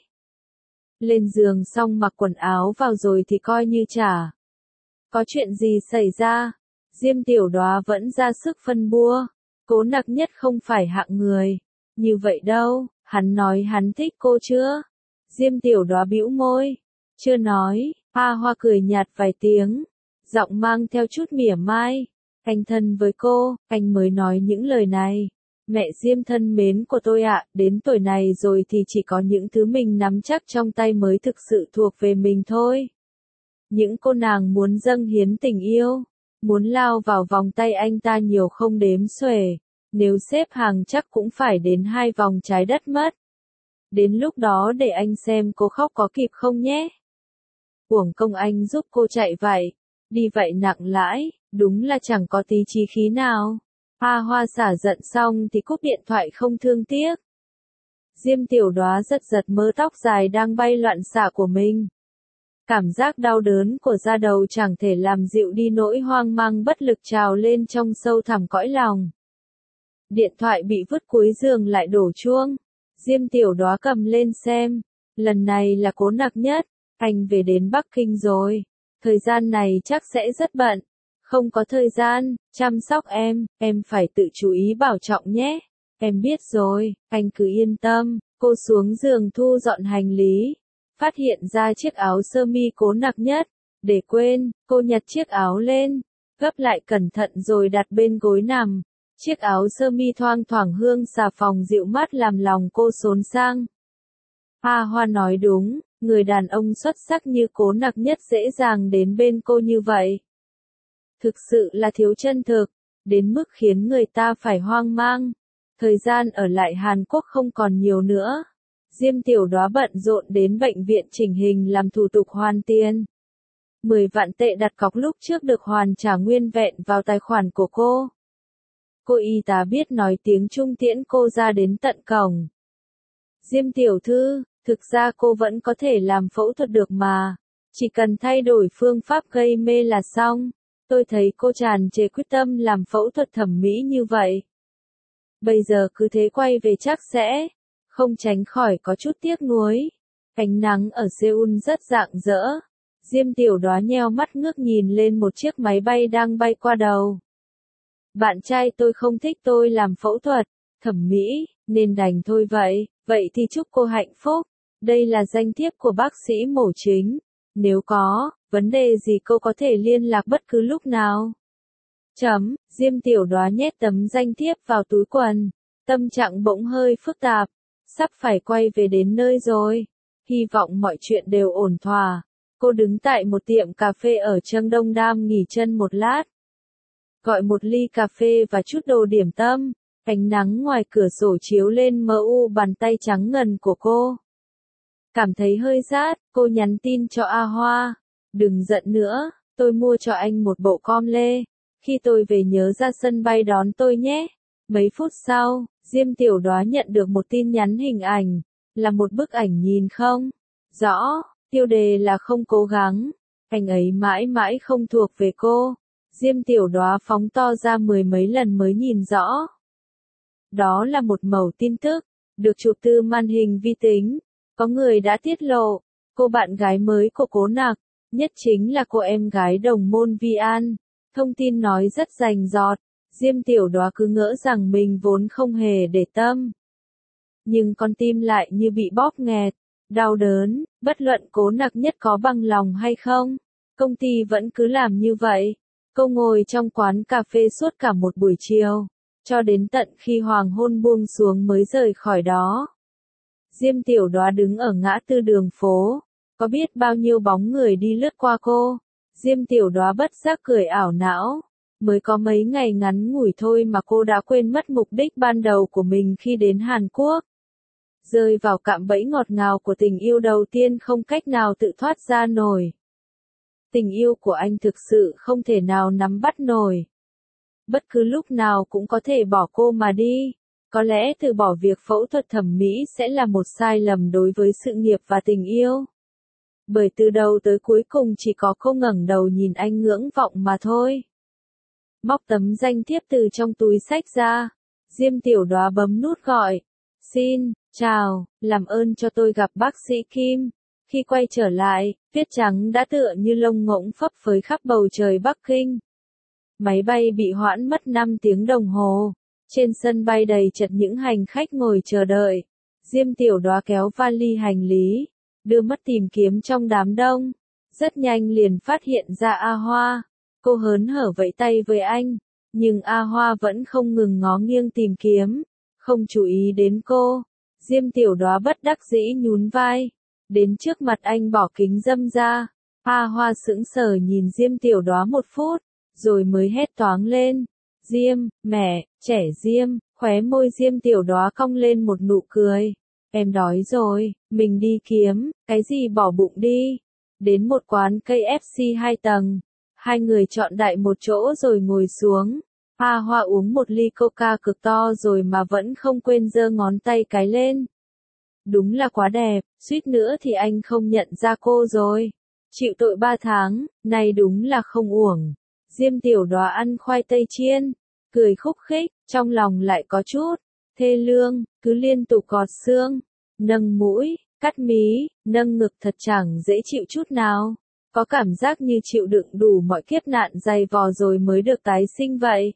Lên giường xong mặc quần áo vào rồi thì coi như chả có chuyện gì xảy ra. Diêm Tiểu Đóa vẫn ra sức phân bua. Cố Nặc Nhất không phải hạng người như vậy đâu. Hắn nói hắn thích cô chưa? Diêm Tiểu Đóa bĩu môi. Chưa nói. A Hoa cười nhạt vài tiếng, giọng mang theo chút mỉa mai. Anh thân với cô, anh mới nói những lời này. Mẹ Diêm thân mến của tôi ạ, đến tuổi này rồi thì chỉ có những thứ mình nắm chắc trong tay mới thực sự thuộc về mình thôi. Những cô nàng muốn dâng hiến tình yêu, muốn lao vào vòng tay anh ta nhiều không đếm xuể. Nếu xếp hàng chắc cũng phải đến hai vòng trái đất mất. Đến lúc đó để anh xem cô khóc có kịp không nhé. Uổng công anh giúp cô chạy vậy, đi vậy nặng lãi, đúng là chẳng có tí chí khí nào. A Hoa xả giận xong thì cúp điện thoại không thương tiếc. Diêm Tiểu Đóa giật giật mớ tóc dài đang bay loạn xạ của mình. Cảm giác đau đớn của da đầu chẳng thể làm dịu đi nỗi hoang mang bất lực trào lên trong sâu thẳm cõi lòng. Điện thoại bị vứt cuối giường lại đổ chuông. Diêm Tiểu Đóa cầm lên xem. Lần này là Cố Nặc Nhất. Anh về đến Bắc Kinh rồi. Thời gian này chắc sẽ rất bận. Không có thời gian chăm sóc em, em phải tự chú ý bảo trọng nhé. Em biết rồi, anh cứ yên tâm. Cô xuống giường thu dọn hành lý. Phát hiện ra chiếc áo sơ mi Cố Nặc Nhất. Để quên, cô nhặt chiếc áo lên, gấp lại cẩn thận rồi đặt bên gối nằm. Chiếc áo sơ mi thoang thoảng hương xà phòng dịu mát làm lòng cô xốn sang. A Hoa nói đúng, người đàn ông xuất sắc như Cố Nặc Nhất dễ dàng đến bên cô như vậy. Thực sự là thiếu chân thực, đến mức khiến người ta phải hoang mang. Thời gian ở lại Hàn Quốc không còn nhiều nữa. Diêm Tiểu Đóa bận rộn đến bệnh viện chỉnh hình làm thủ tục hoàn tiền. mười vạn tệ đặt cọc lúc trước được hoàn trả nguyên vẹn vào tài khoản của cô. Cô y tá biết nói tiếng Trung tiễn cô ra đến tận cổng. Diêm tiểu thư, thực ra cô vẫn có thể làm phẫu thuật được mà. Chỉ cần thay đổi phương pháp gây mê là xong. Tôi thấy cô tràn trề quyết tâm làm phẫu thuật thẩm mỹ như vậy. Bây giờ cứ thế quay về chắc sẽ không tránh khỏi có chút tiếc nuối. Ánh nắng ở Seoul rất rạng rỡ. Diêm Tiểu Đóa nheo mắt ngước nhìn lên một chiếc máy bay đang bay qua đầu. Bạn trai tôi không thích tôi làm phẫu thuật, thẩm mỹ, nên đành thôi vậy, vậy thì chúc cô hạnh phúc. Đây là danh thiếp của bác sĩ mổ chính. Nếu có vấn đề gì cô có thể liên lạc bất cứ lúc nào. Chấm, Diêm Tiểu Đóa nhét tấm danh thiếp vào túi quần. Tâm trạng bỗng hơi phức tạp. Sắp phải quay về đến nơi rồi. Hy vọng mọi chuyện đều ổn thỏa. Cô đứng tại một tiệm cà phê ở Cheong Đông Nam nghỉ chân một lát. Gọi một ly cà phê và chút đồ điểm tâm. Ánh nắng ngoài cửa sổ chiếu lên mờ u bàn tay trắng ngần của cô. Cảm thấy hơi rát, cô nhắn tin cho A Hoa. Đừng giận nữa, tôi mua cho anh một bộ com lê. Khi tôi về nhớ ra sân bay đón tôi nhé. Mấy phút sau, Diêm Tiểu Đóa nhận được một tin nhắn hình ảnh. Là một bức ảnh nhìn không? Rõ, tiêu đề là không cố gắng. Anh ấy mãi mãi không thuộc về cô. Diêm Tiểu Đóa phóng to ra mười mấy lần mới nhìn rõ. Đó là một mẩu tin tức, được chụp từ màn hình vi tính. Có người đã tiết lộ, cô bạn gái mới của Cố Nặc, nhất chính là cô em gái đồng môn Vi An. Thông tin nói rất rành rọt, Diêm Tiểu Đóa cứ ngỡ rằng mình vốn không hề để tâm. Nhưng con tim lại như bị bóp nghẹt, đau đớn, bất luận Cố Nặc nhất có bằng lòng hay không. Công ty vẫn cứ làm như vậy. Cô ngồi trong quán cà phê suốt cả một buổi chiều, cho đến tận khi hoàng hôn buông xuống mới rời khỏi đó. Diêm Tiểu Đóa đứng ở ngã tư đường phố, có biết bao nhiêu bóng người đi lướt qua cô. Diêm Tiểu Đóa bất giác cười ảo não, mới có mấy ngày ngắn ngủi thôi mà cô đã quên mất mục đích ban đầu của mình khi đến Hàn Quốc. Rơi vào cạm bẫy ngọt ngào của tình yêu đầu tiên không cách nào tự thoát ra nổi. Tình yêu của anh thực sự không thể nào nắm bắt nổi. Bất cứ lúc nào cũng có thể bỏ cô mà đi. Có lẽ từ bỏ việc phẫu thuật thẩm mỹ sẽ là một sai lầm đối với sự nghiệp và tình yêu. Bởi từ đầu tới cuối cùng chỉ có cô ngẩng đầu nhìn anh ngưỡng vọng mà thôi. Móc tấm danh thiếp từ trong túi xách ra. Diêm Tiểu Đóa bấm nút gọi. Xin, chào, làm ơn cho tôi gặp bác sĩ Kim. Khi quay trở lại, tuyết trắng đã tựa như lông ngỗng phấp phới khắp bầu trời Bắc Kinh. Máy bay bị hoãn mất năm tiếng đồng hồ. Trên sân bay đầy chật những hành khách ngồi chờ đợi. Diêm Tiểu Đóa kéo vali hành lý, đưa mắt tìm kiếm trong đám đông. Rất nhanh liền phát hiện ra A Hoa. Cô hớn hở vẫy tay với anh, nhưng A Hoa vẫn không ngừng ngó nghiêng tìm kiếm, không chú ý đến cô. Diêm Tiểu Đóa bất đắc dĩ nhún vai, đến trước mặt anh bỏ kính râm ra. A Hoa sững sờ nhìn Diêm Tiểu Đóa một phút, rồi mới hét toáng lên. Diêm, mẹ, trẻ Diêm, khóe môi Diêm Tiểu Đóa cong lên một nụ cười. Em đói rồi, mình đi kiếm, cái gì bỏ bụng đi. Đến một quán ca ép xê hai tầng, hai người chọn đại một chỗ rồi ngồi xuống. A Hoa uống một ly coca cực to rồi mà vẫn không quên giơ ngón tay cái lên. Đúng là quá đẹp, suýt nữa thì anh không nhận ra cô rồi. Chịu tội ba tháng, này đúng là không uổng. Diêm Tiểu Đóa ăn khoai tây chiên, cười khúc khích, trong lòng lại có chút thê lương, cứ liên tục gọt xương, nâng mũi, cắt mí, nâng ngực thật chẳng dễ chịu chút nào. Có cảm giác như chịu đựng đủ mọi kiếp nạn dày vò rồi mới được tái sinh vậy.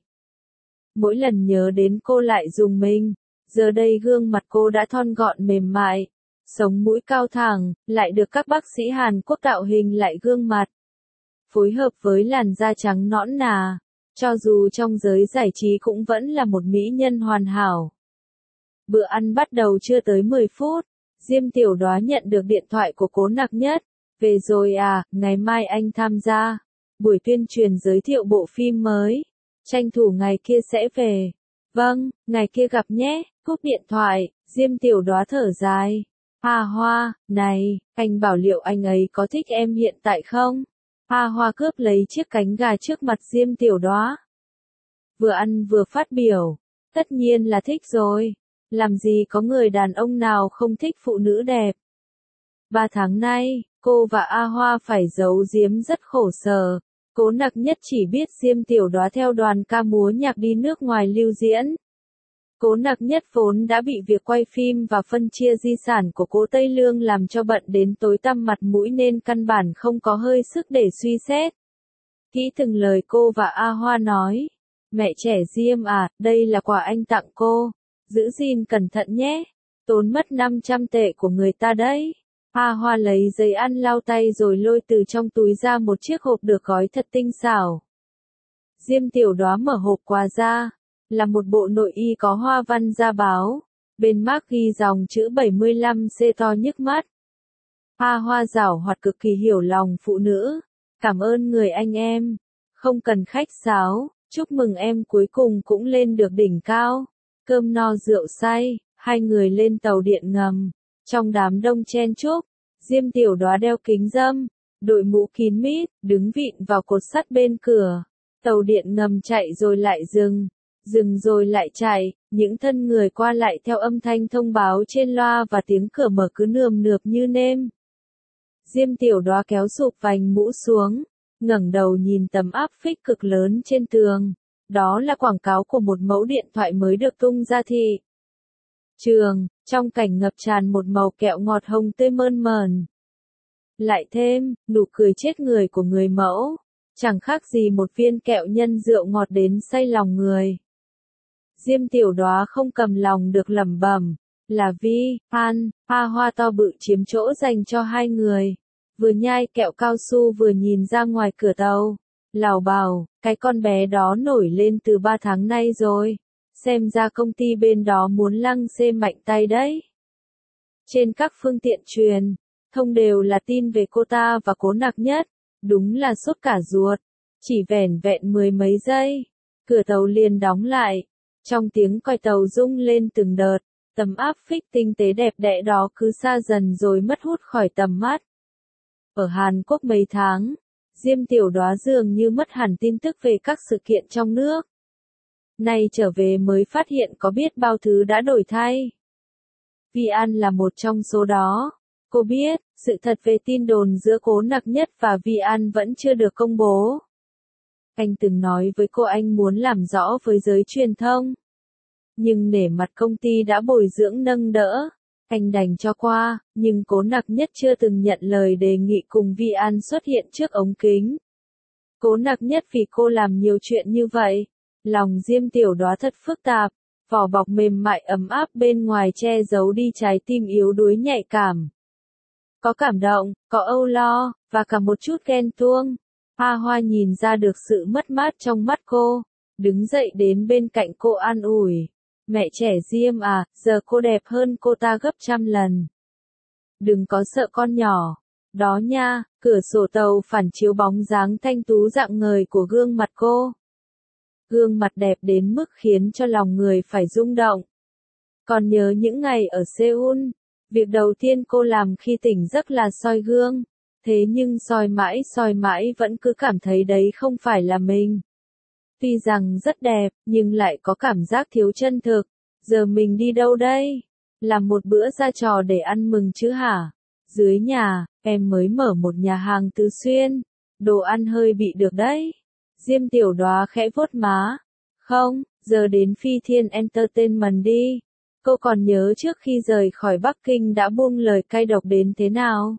Mỗi lần nhớ đến cô lại rùng mình, giờ đây gương mặt cô đã thon gọn mềm mại, sống mũi cao thẳng, lại được các bác sĩ Hàn Quốc tạo hình lại gương mặt. Phối hợp với làn da trắng nõn nà, cho dù trong giới giải trí cũng vẫn là một mỹ nhân hoàn hảo. Bữa ăn bắt đầu chưa tới mười phút, Diêm Tiểu Đóa nhận được điện thoại của Cố Nặc Nhất. Về rồi à, ngày mai anh tham gia buổi tuyên truyền giới thiệu bộ phim mới. Tranh thủ ngày kia sẽ về. Vâng, ngày kia gặp nhé. Cúp điện thoại, Diêm Tiểu Đóa thở dài. A Hoa, này, anh bảo liệu anh ấy có thích em hiện tại không? A Hoa cướp lấy chiếc cánh gà trước mặt Diêm Tiểu Đóa. Vừa ăn vừa phát biểu. Tất nhiên là thích rồi. Làm gì có người đàn ông nào không thích phụ nữ đẹp. Ba tháng nay, cô và A Hoa phải giấu giếm rất khổ sở. Cố Nặc Nhất chỉ biết Diêm Tiểu Đóa theo đoàn ca múa nhạc đi nước ngoài lưu diễn. Cố Nặc Nhất vốn đã bị việc quay phim và phân chia di sản của Cố Tây Lương làm cho bận đến tối tăm mặt mũi nên căn bản không có hơi sức để suy xét. Kỹ từng lời cô và A Hoa nói. Mẹ trẻ Diêm à, đây là quà anh tặng cô. Giữ gìn cẩn thận nhé. Tốn mất năm trăm tệ của người ta đấy. A Hoa lấy giấy ăn lau tay rồi lôi từ trong túi ra một chiếc hộp được gói thật tinh xảo. Diêm Tiểu Đoá mở hộp quà ra. Là một bộ nội y có hoa văn da báo. Bên mác ghi dòng chữ bảy mươi lăm C to nhức mắt. A Hoa giảo hoạt cực kỳ hiểu lòng phụ nữ. Cảm ơn người anh em. Không cần khách sáo. Chúc mừng em cuối cùng cũng lên được đỉnh cao. Cơm no rượu say, hai người lên tàu điện ngầm. Trong đám đông chen chúc, Diêm Tiểu Đoá đeo kính râm, đội mũ kín mít, đứng vịn vào cột sắt bên cửa. Tàu điện ngầm chạy rồi lại dừng, dừng rồi lại chạy, những thân người qua lại theo âm thanh thông báo trên loa và tiếng cửa mở cứ nườm nượp như nêm. Diêm Tiểu Đoá kéo sụp vành mũ xuống, ngẩng đầu nhìn tấm áp phích cực lớn trên tường. Đó là quảng cáo của một mẫu điện thoại mới được tung ra thị trường, trong cảnh ngập tràn một màu kẹo ngọt hồng tươi mơn mởn. Lại thêm, nụ cười chết người của người mẫu, chẳng khác gì một viên kẹo nhân rượu ngọt đến say lòng người. Diêm Tiểu Đoá không cầm lòng được lẩm bẩm, là Vi, An, A Hoa to bự chiếm chỗ dành cho hai người. Vừa nhai kẹo cao su vừa nhìn ra ngoài cửa tàu. Lảo bảo, cái con bé đó nổi lên từ ba tháng nay rồi. Xem ra công ty bên đó muốn lăng xê mạnh tay đấy. Trên các phương tiện truyền, thông đều là tin về cô ta và Cố Nặc Nhất. Đúng là sốt cả ruột. Chỉ vẻn vẹn mười mấy giây. Cửa tàu liền đóng lại. Trong tiếng còi tàu rung lên từng đợt. Tấm áp phích tinh tế đẹp đẽ đó cứ xa dần rồi mất hút khỏi tầm mắt. Ở Hàn Quốc mấy tháng, Diêm Tiểu Đoá dường như mất hẳn tin tức về các sự kiện trong nước. Nay trở về mới phát hiện có biết bao thứ đã đổi thay. Vi An là một trong số đó. Cô biết, sự thật về tin đồn giữa Cố Nặc Nhất và Vi An vẫn chưa được công bố. Anh từng nói với cô anh muốn làm rõ với giới truyền thông. Nhưng nể mặt công ty đã bồi dưỡng nâng đỡ, anh đành cho qua, nhưng Cố Nặc Nhất chưa từng nhận lời đề nghị cùng Vi An xuất hiện trước ống kính. Cố Nặc Nhất vì cô làm nhiều chuyện như vậy. Lòng Diêm Tiểu Đoá thật phức tạp, vỏ bọc mềm mại ấm áp bên ngoài che giấu đi trái tim yếu đuối nhạy cảm. Có cảm động, có âu lo, và cả một chút ghen tuông. A Hoa nhìn ra được sự mất mát trong mắt cô, đứng dậy đến bên cạnh cô an ủi. Mẹ trẻ Diêm à, giờ cô đẹp hơn cô ta gấp trăm lần. Đừng có sợ con nhỏ. Đó nha, cửa sổ tàu phản chiếu bóng dáng thanh tú rạng ngời của gương mặt cô. Gương mặt đẹp đến mức khiến cho lòng người phải rung động. Còn nhớ những ngày ở Seoul, việc đầu tiên cô làm khi tỉnh giấc là soi gương. Thế nhưng soi mãi soi mãi vẫn cứ cảm thấy đấy không phải là mình. Tuy rằng rất đẹp, nhưng lại có cảm giác thiếu chân thực. Giờ mình đi đâu đây? Làm một bữa ra trò để ăn mừng chứ hả? Dưới nhà, em mới mở một nhà hàng Tứ Xuyên. Đồ ăn hơi bị được đấy. Diêm Tiểu Đoá khẽ vuốt má. Không, giờ đến Phi Thiên Entertainment đi. Cô còn nhớ trước khi rời khỏi Bắc Kinh đã buông lời cay độc đến thế nào?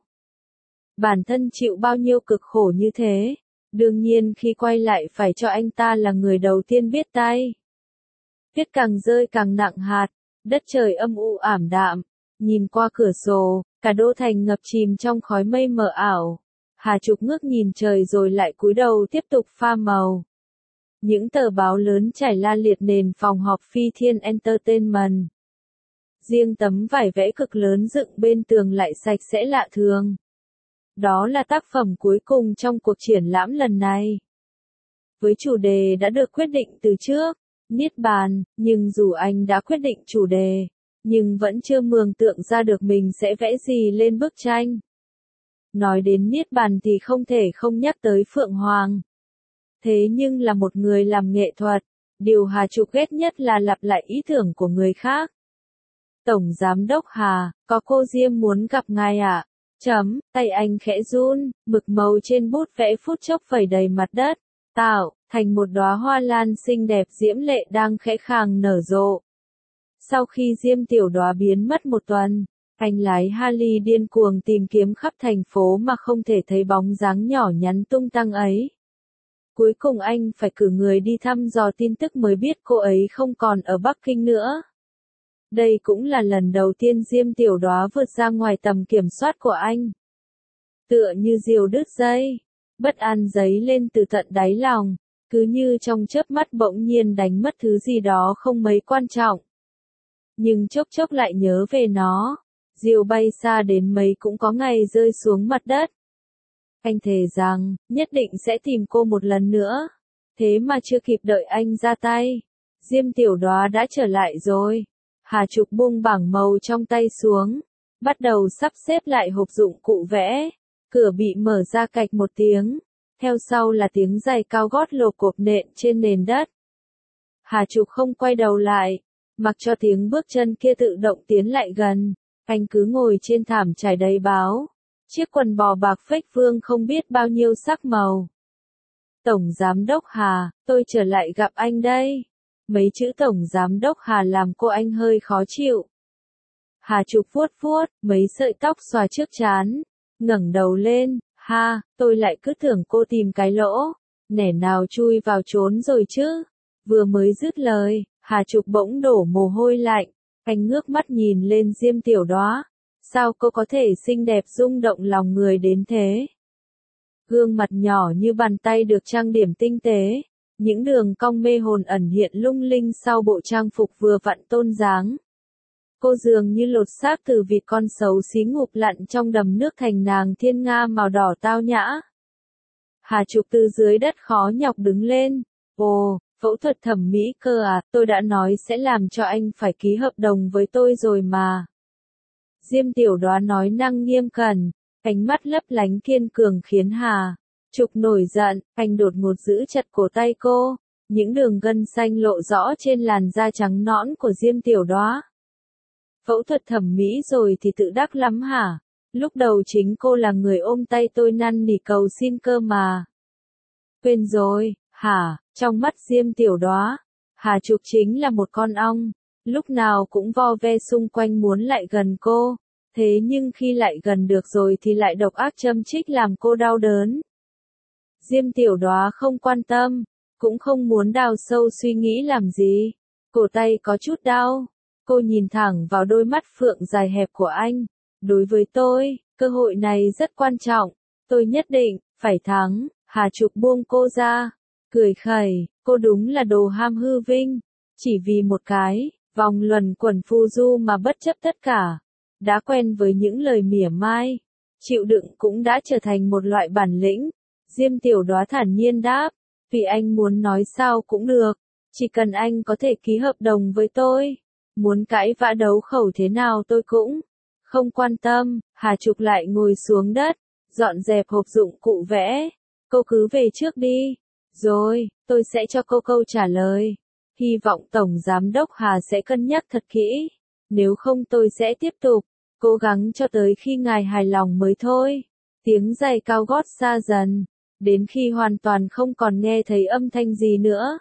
Bản thân chịu bao nhiêu cực khổ như thế. Đương nhiên khi quay lại phải cho anh ta là người đầu tiên biết tay. Tuyết càng rơi càng nặng hạt, đất trời âm u ảm đạm. Nhìn qua cửa sổ, cả đô thành ngập chìm trong khói mây mờ ảo. Hà Trục ngước nhìn trời rồi lại cúi đầu tiếp tục pha màu. Những tờ báo lớn trải la liệt nền phòng họp Phi Thiên Entertainment. Riêng tấm vải vẽ cực lớn dựng bên tường lại sạch sẽ lạ thường. Đó là tác phẩm cuối cùng trong cuộc triển lãm lần này. Với chủ đề đã được quyết định từ trước, Niết Bàn, nhưng dù anh đã quyết định chủ đề, nhưng vẫn chưa mường tượng ra được mình sẽ vẽ gì lên bức tranh. Nói đến Niết Bàn thì không thể không nhắc tới Phượng Hoàng. Thế nhưng là một người làm nghệ thuật, điều Hà Trục ghét nhất là lặp lại ý tưởng của người khác. Tổng Giám đốc Hà, có cô Diêm muốn gặp ngài ạ. À? Chấm, tay anh khẽ run, mực màu trên bút vẽ phút chốc vẩy đầy mặt đất, tạo thành một đóa hoa lan xinh đẹp diễm lệ đang khẽ khàng nở rộ. Sau khi Diêm Tiểu Đóa biến mất một tuần, anh lái Harley điên cuồng tìm kiếm khắp thành phố mà không thể thấy bóng dáng nhỏ nhắn tung tăng ấy. Cuối cùng anh phải cử người đi thăm dò tin tức mới biết cô ấy không còn ở Bắc Kinh nữa. Đây cũng là lần đầu tiên Diêm Tiểu Đóa vượt ra ngoài tầm kiểm soát của anh. Tựa như diều đứt dây, bất an dấy lên từ tận đáy lòng, cứ như trong chớp mắt bỗng nhiên đánh mất thứ gì đó không mấy quan trọng. Nhưng chốc chốc lại nhớ về nó, diều bay xa đến mấy cũng có ngày rơi xuống mặt đất. Anh thề rằng, nhất định sẽ tìm cô một lần nữa. Thế mà chưa kịp đợi anh ra tay, Diêm Tiểu Đóa đã trở lại rồi. Hà Trục buông bảng màu trong tay xuống, bắt đầu sắp xếp lại hộp dụng cụ vẽ. Cửa bị mở ra cạch một tiếng, theo sau là tiếng giày cao gót lộp cộp nện trên nền đất. Hà Trục không quay đầu lại, mặc cho tiếng bước chân kia tự động tiến lại gần, anh cứ ngồi trên thảm trải đầy báo. Chiếc quần bò bạc phếch vương không biết bao nhiêu sắc màu. Tổng Giám đốc Hà, tôi trở lại gặp anh đây. Mấy chữ Tổng Giám đốc Hà làm cô anh hơi khó chịu. Hà Trục vuốt vuốt, mấy sợi tóc xòa trước trán, ngẩng đầu lên, ha, tôi lại cứ tưởng cô tìm cái lỗ, nẻ nào chui vào trốn rồi chứ. Vừa mới dứt lời, Hà Trục bỗng đổ mồ hôi lạnh, anh ngước mắt nhìn lên Diêm Tiểu Đóa. Sao cô có thể xinh đẹp rung động lòng người đến thế? Gương mặt nhỏ như bàn tay được trang điểm tinh tế, những đường cong mê hồn ẩn hiện lung linh sau bộ trang phục vừa vặn tôn dáng. Cô dường như lột xác từ vịt con xấu xí ngụp lặn trong đầm nước thành nàng thiên nga màu đỏ tao nhã. Hà Trục từ dưới đất khó nhọc đứng lên. Ồ, phẫu thuật thẩm mỹ cơ à, tôi đã nói sẽ làm cho anh phải ký hợp đồng với tôi rồi mà. Diêm Tiểu Đóa nói năng nghiêm cẩn, ánh mắt lấp lánh kiên cường khiến Hà Trục nổi giận, anh đột ngột giữ chặt cổ tay cô, những đường gân xanh lộ rõ trên làn da trắng nõn của Diêm Tiểu Đóa. Phẫu thuật thẩm mỹ rồi thì tự đắc lắm hả? Lúc đầu chính cô là người ôm tay tôi năn nỉ cầu xin cơ mà. Quên rồi, hả? Trong mắt Diêm Tiểu Đóa, Hà Trục chính là một con ong, lúc nào cũng vo ve xung quanh muốn lại gần cô, thế nhưng khi lại gần được rồi thì lại độc ác châm chích làm cô đau đớn. Diêm Tiểu Đóa không quan tâm, cũng không muốn đào sâu suy nghĩ làm gì, cổ tay có chút đau. Cô nhìn thẳng vào đôi mắt phượng dài hẹp của anh. Đối với tôi, cơ hội này rất quan trọng. Tôi nhất định, phải thắng. Hà Trục buông cô ra. Cười khẩy, cô đúng là đồ ham hư vinh. Chỉ vì một cái, vòng luẩn quẩn phù du mà bất chấp tất cả. Đã quen với những lời mỉa mai. Chịu đựng cũng đã trở thành một loại bản lĩnh. Diêm Tiểu Đóa thản nhiên đáp. Vì anh muốn nói sao cũng được. Chỉ cần anh có thể ký hợp đồng với tôi. Muốn cãi vã đấu khẩu thế nào tôi cũng không quan tâm. Hà Trục lại ngồi xuống đất, dọn dẹp hộp dụng cụ vẽ. Cô cứ về trước đi. Rồi, tôi sẽ cho cô câu trả lời. Hy vọng Tổng Giám đốc Hà sẽ cân nhắc thật kỹ. Nếu không tôi sẽ tiếp tục cố gắng cho tới khi ngài hài lòng mới thôi. Tiếng giày cao gót xa dần, đến khi hoàn toàn không còn nghe thấy âm thanh gì nữa.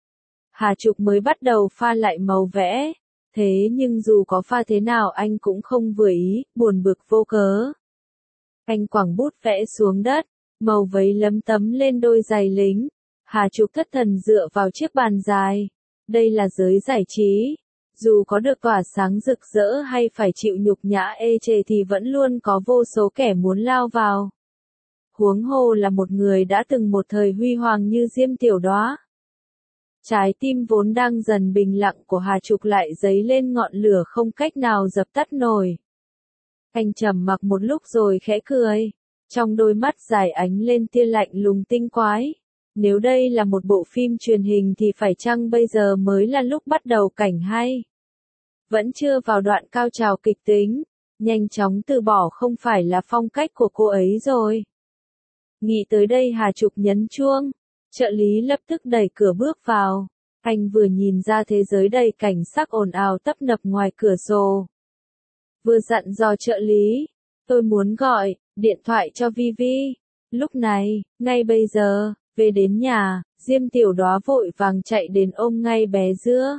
Hà Trục mới bắt đầu pha lại màu vẽ. Thế nhưng dù có pha thế nào anh cũng không vừa ý, buồn bực vô cớ. Anh quẳng bút vẽ xuống đất, màu vấy lấm tấm lên đôi giày lính. Hà Trục thất thần dựa vào chiếc bàn dài. Đây là giới giải trí. Dù có được tỏa sáng rực rỡ hay phải chịu nhục nhã ê chề thì vẫn luôn có vô số kẻ muốn lao vào. Huống hồ là một người đã từng một thời huy hoàng như Diêm Tiểu Đóa. Trái tim vốn đang dần bình lặng của Hà Trục lại dấy lên ngọn lửa không cách nào dập tắt nổi. Anh trầm mặc một lúc rồi khẽ cười. Trong đôi mắt dài ánh lên tia lạnh lùng tinh quái. Nếu đây là một bộ phim truyền hình thì phải chăng bây giờ mới là lúc bắt đầu cảnh hay? Vẫn chưa vào đoạn cao trào kịch tính. Nhanh chóng từ bỏ không phải là phong cách của cô ấy rồi. Nghĩ tới đây Hà Trục nhấn chuông. Trợ lý lập tức đẩy cửa bước vào. Anh vừa nhìn ra thế giới đầy cảnh sắc ồn ào tấp nập ngoài cửa sổ. Vừa dặn dò trợ lý. Tôi muốn gọi điện thoại cho Vivi. Lúc này, ngay bây giờ, về đến nhà, Diêm Tiểu Đóa vội vàng chạy đến ôm ngay bé Dưa.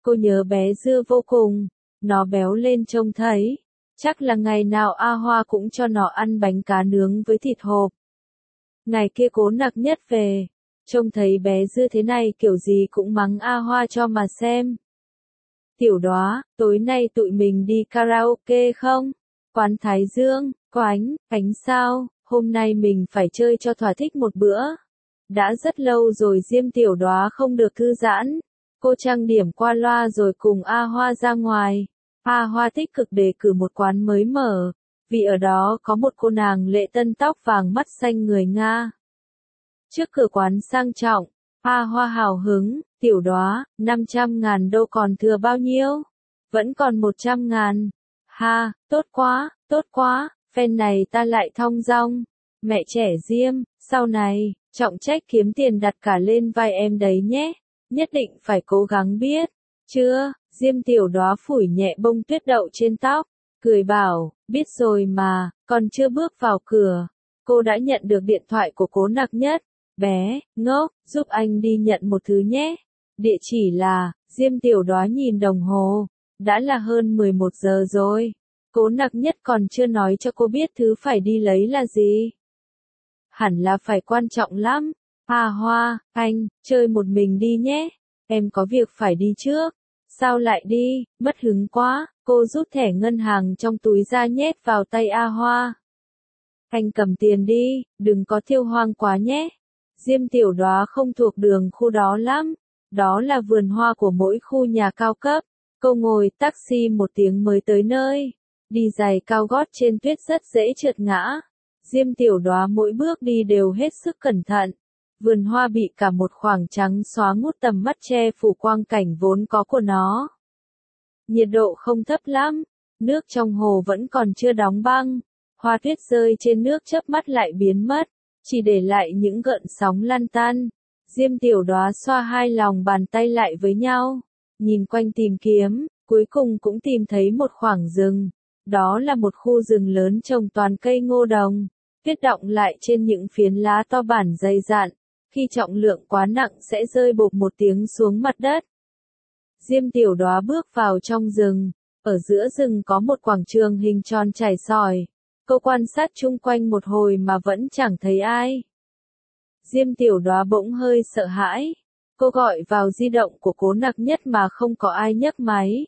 Cô nhớ bé Dưa vô cùng, nó béo lên trông thấy. Chắc là ngày nào A Hoa cũng cho nó ăn bánh cá nướng với thịt hộp. Ngày kia Cố Nặc Nhất về, trông thấy bé Dưa thế này kiểu gì cũng mắng A Hoa cho mà xem. Tiểu Đóa, tối nay tụi mình đi karaoke không? Quán Thái Dương, Oánh, Ánh sao, hôm nay mình phải chơi cho thỏa thích một bữa. Đã rất lâu rồi Diêm Tiểu Đóa không được thư giãn. Cô trang điểm qua loa rồi cùng A Hoa ra ngoài. A Hoa tích cực đề cử một quán mới mở, vì ở đó có một cô nàng lệ tân tóc vàng mắt xanh người Nga. Trước cửa quán sang trọng, A Hoa hào hứng, Tiểu Đóa, năm trăm ngàn đô còn thừa bao nhiêu? Vẫn còn một trăm ngàn. Ha, tốt quá, tốt quá, phen này ta lại thong dong. Mẹ trẻ Diêm, sau này, trọng trách kiếm tiền đặt cả lên vai em đấy nhé. Nhất định phải cố gắng biết. Chưa, Diêm Tiểu Đóa phủi nhẹ bông tuyết đậu trên tóc, cười bảo, biết rồi mà, còn chưa bước vào cửa. Cô đã nhận được điện thoại của Cố Nặc Nhất. Bé, ngốc, giúp anh đi nhận một thứ nhé. Địa chỉ là, Diêm Tiểu Đóa nhìn đồng hồ, đã là hơn mười một giờ rồi. Cố Nặc Nhất còn chưa nói cho cô biết thứ phải đi lấy là gì. Hẳn là phải quan trọng lắm. À Hoa, anh, chơi một mình đi nhé. Em có việc phải đi trước. Sao lại đi, mất hứng quá. Cô rút thẻ ngân hàng trong túi ra nhét vào tay A Hoa. Anh cầm tiền đi, đừng có thiêu hoang quá nhé. Diêm Tiểu Đóa không thuộc đường khu đó lắm. Đó là vườn hoa của mỗi khu nhà cao cấp. Cô ngồi taxi một tiếng mới tới nơi. Đi giày cao gót trên tuyết rất dễ trượt ngã. Diêm Tiểu Đóa mỗi bước đi đều hết sức cẩn thận. Vườn hoa bị cả một khoảng trắng xóa ngút tầm mắt che phủ quang cảnh vốn có của nó. Nhiệt độ không thấp lắm, nước trong hồ vẫn còn chưa đóng băng, hoa tuyết rơi trên nước chớp mắt lại biến mất, chỉ để lại những gợn sóng lăn tăn. Diêm Tiểu Đóa xoa hai lòng bàn tay lại với nhau, nhìn quanh tìm kiếm, cuối cùng cũng tìm thấy một khoảng rừng. Đó là một khu rừng lớn trồng toàn cây ngô đồng, tuyết đọng lại trên những phiến lá to bản dày dặn. Khi trọng lượng quá nặng sẽ rơi bộp một tiếng xuống mặt đất. Diêm Tiểu Đóa bước vào trong rừng. Ở giữa rừng có một quảng trường hình tròn trải sỏi. Cô quan sát chung quanh một hồi mà vẫn chẳng thấy ai. Diêm Tiểu Đóa bỗng hơi sợ hãi. Cô gọi vào di động của Cố Nặc Nhất mà không có ai nhấc máy.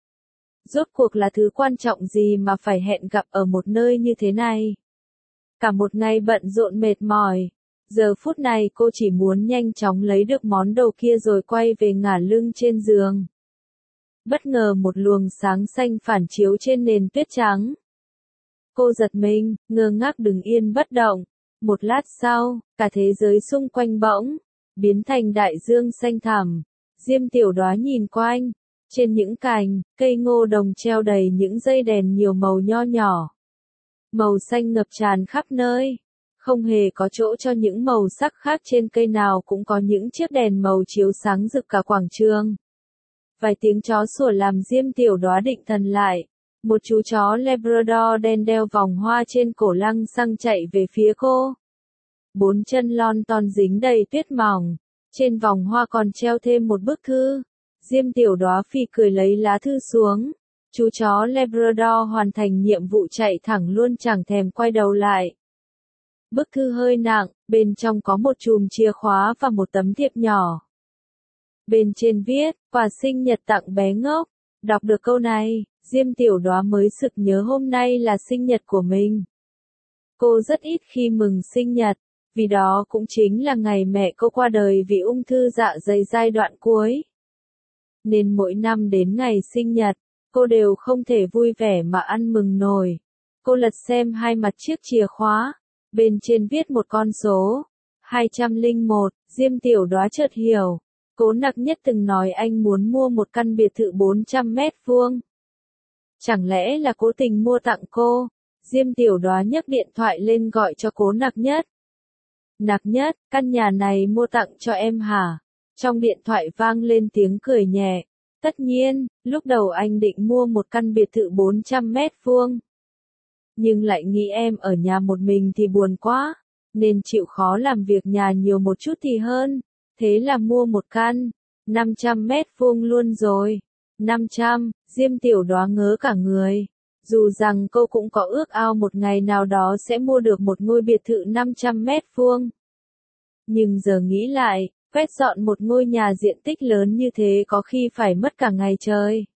Rốt cuộc là thứ quan trọng gì mà phải hẹn gặp ở một nơi như thế này? Cả một ngày bận rộn mệt mỏi. Giờ phút này cô chỉ muốn nhanh chóng lấy được món đồ kia rồi quay về ngả lưng trên giường. Bất ngờ một luồng sáng xanh phản chiếu trên nền tuyết trắng. Cô giật mình, ngơ ngác đứng yên bất động. Một lát sau, cả thế giới xung quanh bỗng biến thành đại dương xanh thẳm. Diêm Tiểu Đóa nhìn quanh, trên những cành, cây ngô đồng treo đầy những dây đèn nhiều màu nho nhỏ. Màu xanh ngập tràn khắp nơi. Không hề có chỗ cho những màu sắc khác trên cây nào cũng có những chiếc đèn màu chiếu sáng rực cả quảng trường. Vài tiếng chó sủa làm Diêm Tiểu Đóa định thần lại. Một chú chó Labrador đen đeo vòng hoa trên cổ lăng xăng chạy về phía cô. Bốn chân lon ton dính đầy tuyết mỏng. Trên vòng hoa còn treo thêm một bức thư. Diêm Tiểu Đóa phì cười lấy lá thư xuống. Chú chó Labrador hoàn thành nhiệm vụ chạy thẳng luôn chẳng thèm quay đầu lại. Bức thư hơi nặng, bên trong có một chùm chìa khóa và một tấm thiệp nhỏ. Bên trên viết, quà sinh nhật tặng bé ngốc. Đọc được câu này, Diêm Tiểu Đóa mới sực nhớ hôm nay là sinh nhật của mình. Cô rất ít khi mừng sinh nhật, vì đó cũng chính là ngày mẹ cô qua đời vì ung thư dạ dày giai đoạn cuối. Nên mỗi năm đến ngày sinh nhật, cô đều không thể vui vẻ mà ăn mừng nổi. Cô lật xem hai mặt chiếc chìa khóa. Bên trên viết một con số, hai trăm lẻ một, Diêm Tiểu Đóa chợt hiểu. Cố Nặc Nhất từng nói anh muốn mua một căn biệt thự bốn trăm mét vuông. Chẳng lẽ là cố tình mua tặng cô? Diêm Tiểu Đóa nhấc điện thoại lên gọi cho Cố Nặc Nhất. Nặc Nhất, căn nhà này mua tặng cho em hả? Trong điện thoại vang lên tiếng cười nhẹ. Tất nhiên, lúc đầu anh định mua một căn biệt thự bốn trăm mét vuông. Nhưng lại nghĩ em ở nhà một mình thì buồn quá, nên chịu khó làm việc nhà nhiều một chút thì hơn. Thế là mua một căn, năm trăm mét vuông luôn rồi. năm trăm, Diêm Tiểu Đóa ngớ cả người. Dù rằng cô cũng có ước ao một ngày nào đó sẽ mua được một ngôi biệt thự năm trăm mét vuông. Nhưng giờ nghĩ lại, quét dọn một ngôi nhà diện tích lớn như thế có khi phải mất cả ngày trời.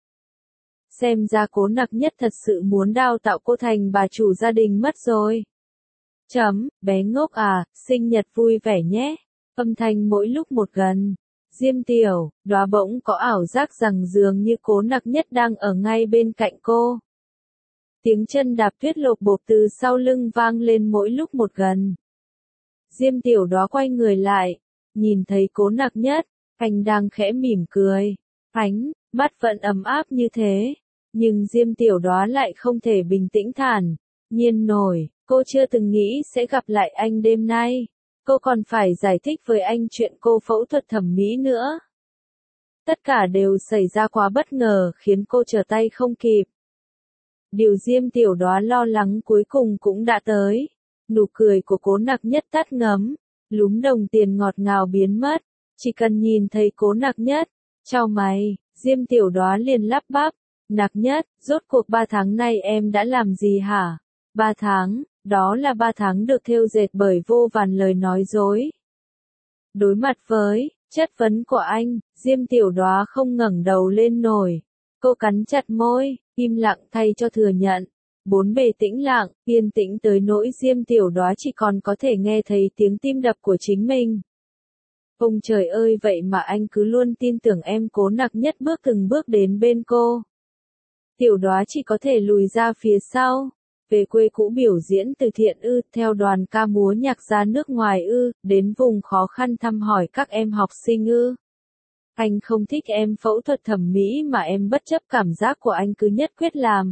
Xem ra Cố Nặc Nhất thật sự muốn đào tạo cô thành bà chủ gia đình mất rồi. Chấm, bé ngốc à, sinh nhật vui vẻ nhé. Âm thanh mỗi lúc một gần. Diêm Tiểu Đóa bỗng có ảo giác rằng dường như Cố Nặc Nhất đang ở ngay bên cạnh cô. Tiếng chân đạp tuyết lộp bộp từ sau lưng vang lên mỗi lúc một gần. Diêm Tiểu Đóa quay người lại, nhìn thấy Cố Nặc Nhất, anh đang khẽ mỉm cười. Ánh mắt vẫn ấm áp như thế, nhưng Diêm Tiểu Đóa lại không thể bình tĩnh thản nhiên nổi. Cô chưa từng nghĩ sẽ gặp lại anh đêm nay. Cô còn phải giải thích với anh chuyện cô phẫu thuật thẩm mỹ nữa. Tất cả đều xảy ra quá bất ngờ khiến cô trở tay không kịp. Điều Diêm Tiểu Đóa lo lắng cuối cùng cũng đã tới. Nụ cười của Cố Nặc Nhất tắt ngấm, lúm đồng tiền ngọt ngào biến mất. Chỉ cần nhìn thấy Cố Nặc Nhất, chau mày, Diêm Tiểu Đóa liền lắp bắp. Nặc Nhất, rốt cuộc ba tháng nay em đã làm gì hả? Ba tháng, đó là ba tháng được thêu dệt bởi vô vàn lời nói dối. Đối mặt với chất vấn của anh, Diêm Tiểu Đóa không ngẩng đầu lên nổi. Cô cắn chặt môi, im lặng thay cho thừa nhận. Bốn bề tĩnh lặng, yên tĩnh tới nỗi Diêm Tiểu Đóa chỉ còn có thể nghe thấy tiếng tim đập của chính mình. Ông trời ơi, vậy mà anh cứ luôn tin tưởng em. Cố Nặc Nhất bước từng bước đến bên cô. Tiểu Đóa chỉ có thể lùi ra phía sau. Về quê cũ biểu diễn từ thiện ư, theo đoàn ca múa nhạc ra nước ngoài ư, đến vùng khó khăn thăm hỏi các em học sinh ư. Anh không thích em phẫu thuật thẩm mỹ mà em bất chấp cảm giác của anh cứ nhất quyết làm.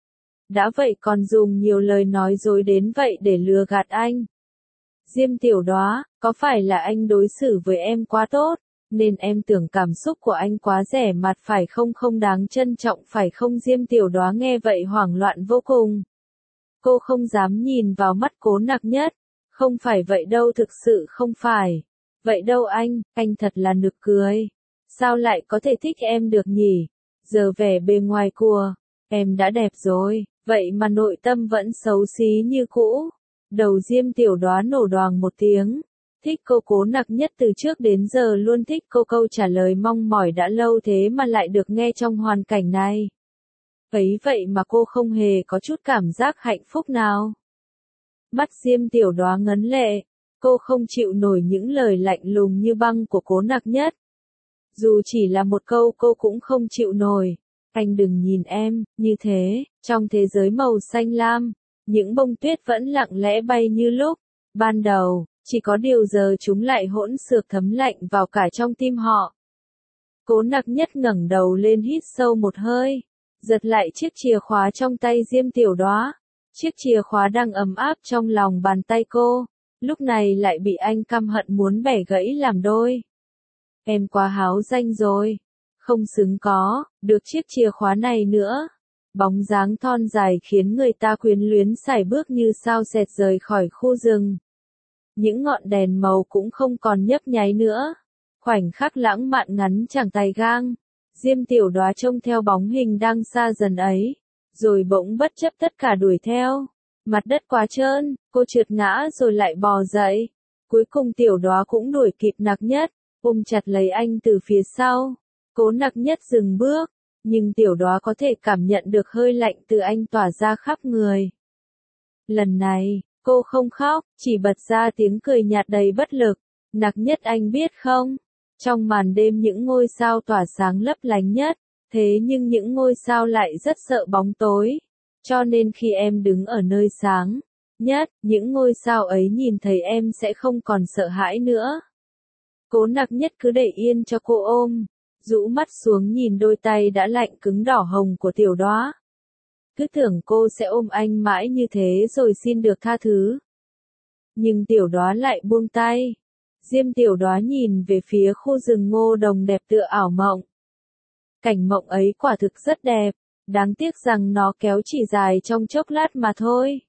Đã vậy còn dùng nhiều lời nói dối đến vậy để lừa gạt anh. Diêm Tiểu Đóa, có phải là anh đối xử với em quá tốt, nên em tưởng cảm xúc của anh quá rẻ mạt phải không, không đáng trân trọng phải không? Diêm Tiểu Đóa nghe vậy hoảng loạn vô cùng. Cô không dám nhìn vào mắt Cố Nặc Nhất. Không phải vậy đâu, thực sự không phải. Vậy đâu anh, anh thật là nực cười. Sao lại có thể thích em được nhỉ? Giờ vẻ bề ngoài của em đã đẹp rồi, vậy mà nội tâm vẫn xấu xí như cũ. Đầu Diêm Tiểu Đóa nổ đoàng một tiếng. Thích cô Cố Nặc Nhất từ trước đến giờ luôn thích cô, câu trả lời mong mỏi đã lâu thế mà lại được nghe trong hoàn cảnh này. Ấy vậy mà cô không hề có chút cảm giác hạnh phúc nào. Mắt Diêm Tiểu Đóa ngấn lệ, cô không chịu nổi những lời lạnh lùng như băng của Cố Nặc Nhất. Dù chỉ là một câu cô cũng không chịu nổi. Anh đừng nhìn em như thế, trong thế giới màu xanh lam, những bông tuyết vẫn lặng lẽ bay như lúc ban đầu, chỉ có điều giờ chúng lại hỗn xược thấm lạnh vào cả trong tim họ. Cố Nặc Nhất ngẩng đầu lên hít sâu một hơi, giật lại chiếc chìa khóa trong tay Diêm Tiểu Đóa. Chiếc chìa khóa đang ấm áp trong lòng bàn tay cô, lúc này lại bị anh căm hận muốn bẻ gãy làm đôi. Em quá háo danh rồi, không xứng có được chiếc chìa khóa này nữa. Bóng dáng thon dài khiến người ta quyến luyến sải bước như sao xẹt rời khỏi khu rừng. Những ngọn đèn màu cũng không còn nhấp nháy nữa. Khoảnh khắc lãng mạn ngắn chẳng tay gang. Diêm Tiểu Đóa trông theo bóng hình đang xa dần ấy, rồi bỗng bất chấp tất cả đuổi theo. Mặt đất quá trơn, cô trượt ngã rồi lại bò dậy. Cuối cùng Tiểu Đóa cũng đuổi kịp Nặc Nhất, ôm chặt lấy anh từ phía sau. Cố Nặc Nhất dừng bước, nhưng Tiểu Đóa có thể cảm nhận được hơi lạnh từ anh tỏa ra khắp người. Lần này, cô không khóc, chỉ bật ra tiếng cười nhạt đầy bất lực. Nặc Nhất, anh biết không? Trong màn đêm những ngôi sao tỏa sáng lấp lánh nhất, thế nhưng những ngôi sao lại rất sợ bóng tối. Cho nên khi em đứng ở nơi sáng nhất, những ngôi sao ấy nhìn thấy em sẽ không còn sợ hãi nữa. Cố Nặc Nhất cứ để yên cho cô ôm, rũ mắt xuống nhìn đôi tay đã lạnh cứng đỏ hồng của Tiểu Đóa. Cứ tưởng cô sẽ ôm anh mãi như thế rồi xin được tha thứ. Nhưng Tiểu Đóa lại buông tay. Diêm Tiểu Đóa nhìn về phía khu rừng ngô đồng đẹp tựa ảo mộng. Cảnh mộng ấy quả thực rất đẹp, đáng tiếc rằng nó kéo chỉ dài trong chốc lát mà thôi.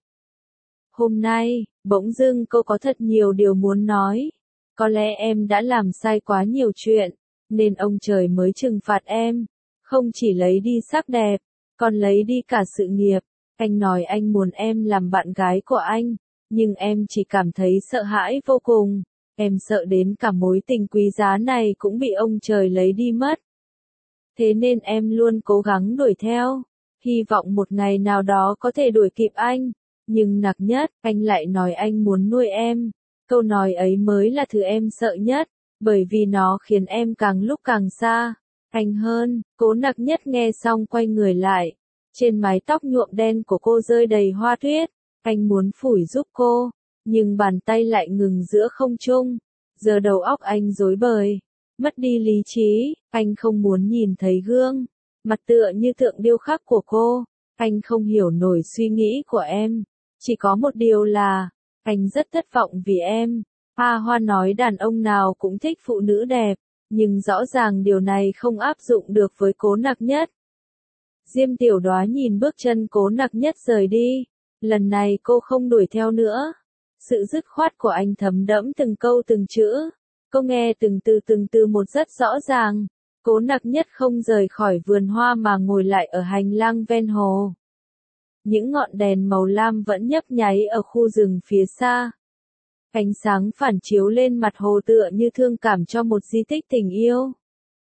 Hôm nay, bỗng dưng cô có thật nhiều điều muốn nói. Có lẽ em đã làm sai quá nhiều chuyện, nên ông trời mới trừng phạt em. Không chỉ lấy đi sắc đẹp, còn lấy đi cả sự nghiệp. Anh nói anh muốn em làm bạn gái của anh, nhưng em chỉ cảm thấy sợ hãi vô cùng. Em sợ đến cả mối tình quý giá này cũng bị ông trời lấy đi mất. Thế nên em luôn cố gắng đuổi theo, hy vọng một ngày nào đó có thể đuổi kịp anh. Nhưng nặc nhất, anh lại nói anh muốn nuôi em. Câu nói ấy mới là thứ em sợ nhất, bởi vì nó khiến em càng lúc càng xa anh hơn. Cố nặc nhất nghe xong quay người lại. Trên mái tóc nhuộm đen của cô rơi đầy hoa tuyết. Anh muốn phủi giúp cô, nhưng bàn tay lại ngừng giữa không trung. Giờ đầu óc anh rối bời, mất đi lý trí. Anh không muốn nhìn thấy gương mặt tựa như tượng điêu khắc của cô. Anh không hiểu nổi suy nghĩ của em. Chỉ có một điều là, anh rất thất vọng vì em. Hoa Hoa nói đàn ông nào cũng thích phụ nữ đẹp, nhưng rõ ràng điều này không áp dụng được với Cố Nặc Nhất. Diêm Tiểu Đoá nhìn bước chân Cố Nặc Nhất rời đi. Lần này cô không đuổi theo nữa. Sự dứt khoát của anh thấm đẫm từng câu từng chữ. Cô nghe từng từ từng từ một rất rõ ràng. Cố Nặc Nhất không rời khỏi vườn hoa mà ngồi lại ở hành lang ven hồ. Những ngọn đèn màu lam vẫn nhấp nháy ở khu rừng phía xa. Ánh sáng phản chiếu lên mặt hồ tựa như thương cảm cho một di tích tình yêu.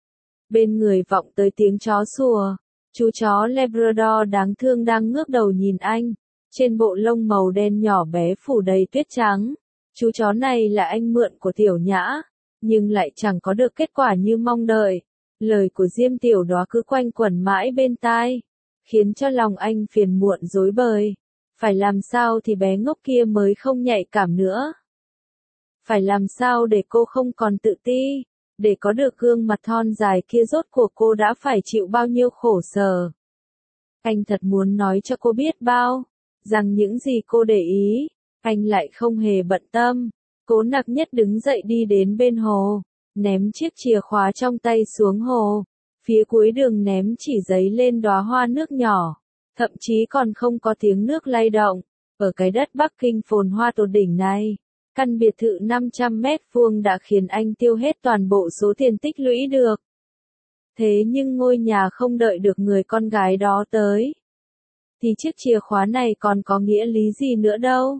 Bên người vọng tới tiếng chó sủa. Chú chó Labrador đáng thương đang ngước đầu nhìn anh. Trên bộ lông màu đen nhỏ bé phủ đầy tuyết trắng. Chú chó này là anh mượn của Tiểu Nhã, nhưng lại chẳng có được kết quả như mong đợi. Lời của Diêm Tiểu Đoá cứ quanh quẩn mãi bên tai, khiến cho lòng anh phiền muộn rối bời. Phải làm sao thì bé ngốc kia mới không nhạy cảm nữa? Phải làm sao để cô không còn tự ti? Để có được gương mặt thon dài kia rốt cuộc cô đã phải chịu bao nhiêu khổ sở? Anh thật muốn nói cho cô biết bao, rằng những gì cô để ý, anh lại không hề bận tâm. Cố Nặc Nhất đứng dậy đi đến bên hồ, ném chiếc chìa khóa trong tay xuống hồ. Phía cuối đường ném chỉ giấy lên đóa hoa nước nhỏ, thậm chí còn không có tiếng nước lay động. Ở cái đất Bắc Kinh phồn hoa tột đỉnh này, căn biệt thự năm trăm mét vuông đã khiến anh tiêu hết toàn bộ số tiền tích lũy được. Thế nhưng ngôi nhà không đợi được người con gái đó tới, thì chiếc chìa khóa này còn có nghĩa lý gì nữa đâu.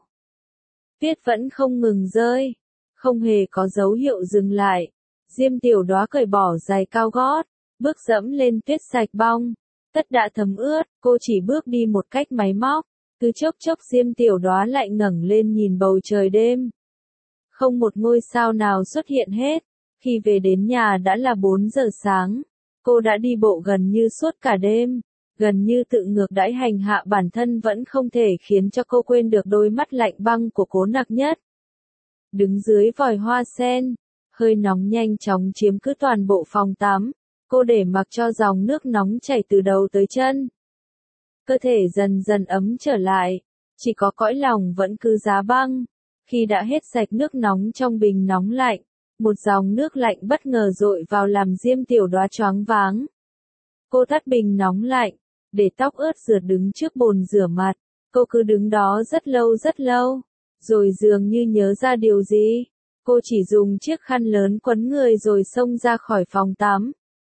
Tuyết vẫn không ngừng rơi, không hề có dấu hiệu dừng lại. Diêm Tiểu Đoá cởi bỏ giày cao gót, bước dẫm lên tuyết sạch bong. Tất đã thấm ướt, cô chỉ bước đi một cách máy móc. Cứ chốc chốc Diêm Tiểu Đoá lại ngẩng lên nhìn bầu trời đêm. Không một ngôi sao nào xuất hiện hết. Khi về đến nhà đã là bốn giờ sáng. Cô đã đi bộ gần như suốt cả đêm. Gần như tự ngược đãi hành hạ bản thân vẫn không thể khiến cho cô quên được đôi mắt lạnh băng của Cố Nặc Nhất. Đứng dưới vòi hoa sen, hơi nóng nhanh chóng chiếm cứ toàn bộ phòng tắm. Cô để mặc cho dòng nước nóng chảy từ đầu tới chân. Cơ thể dần dần ấm trở lại, chỉ có cõi lòng vẫn cứ giá băng. Khi đã hết sạch nước nóng trong bình nóng lạnh, một dòng nước lạnh bất ngờ dội vào làm Diêm Tiểu Đoá choáng váng. Cô tắt bình nóng lạnh, để tóc ướt rượt đứng trước bồn rửa mặt. Cô cứ đứng đó rất lâu rất lâu, rồi dường như nhớ ra điều gì. Cô chỉ dùng chiếc khăn lớn quấn người rồi xông ra khỏi phòng tắm.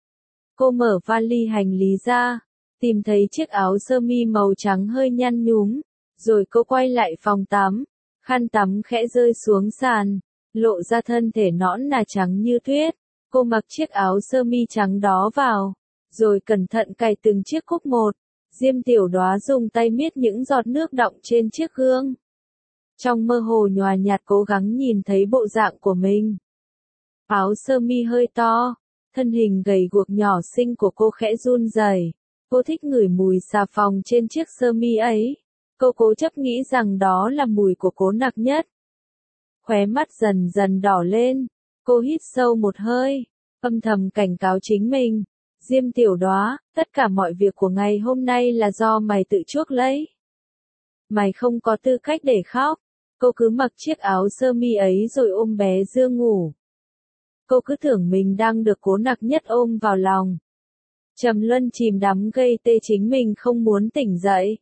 Cô mở vali hành lý ra, tìm thấy chiếc áo sơ mi màu trắng hơi nhăn nhúm, rồi cô quay lại phòng tắm. Khăn tắm khẽ rơi xuống sàn, lộ ra thân thể nõn nà trắng như tuyết. Cô mặc chiếc áo sơ mi trắng đó vào, rồi cẩn thận cài từng chiếc cúc một. Diêm Tiểu Đoá dùng tay miết những giọt nước đọng trên chiếc gương. Trong mơ hồ nhòa nhạt cố gắng nhìn thấy bộ dạng của mình. Áo sơ mi hơi to, thân hình gầy guộc nhỏ xinh của cô khẽ run rẩy. Cô thích ngửi mùi xà phòng trên chiếc sơ mi ấy. Cô cố chấp nghĩ rằng đó là mùi của Cố Nặc Nhất. Khóe mắt dần dần đỏ lên, cô hít sâu một hơi, âm thầm cảnh cáo chính mình. Diêm Tiểu Đoá, tất cả mọi việc của ngày hôm nay là do mày tự chuốc lấy. Mày không có tư cách để khóc. Cô cứ mặc chiếc áo sơ mi ấy rồi ôm bé Dương ngủ. Cô cứ tưởng mình đang được Cố Nặc Nhất ôm vào lòng. Trầm luân chìm đắm gây tê chính mình không muốn tỉnh dậy.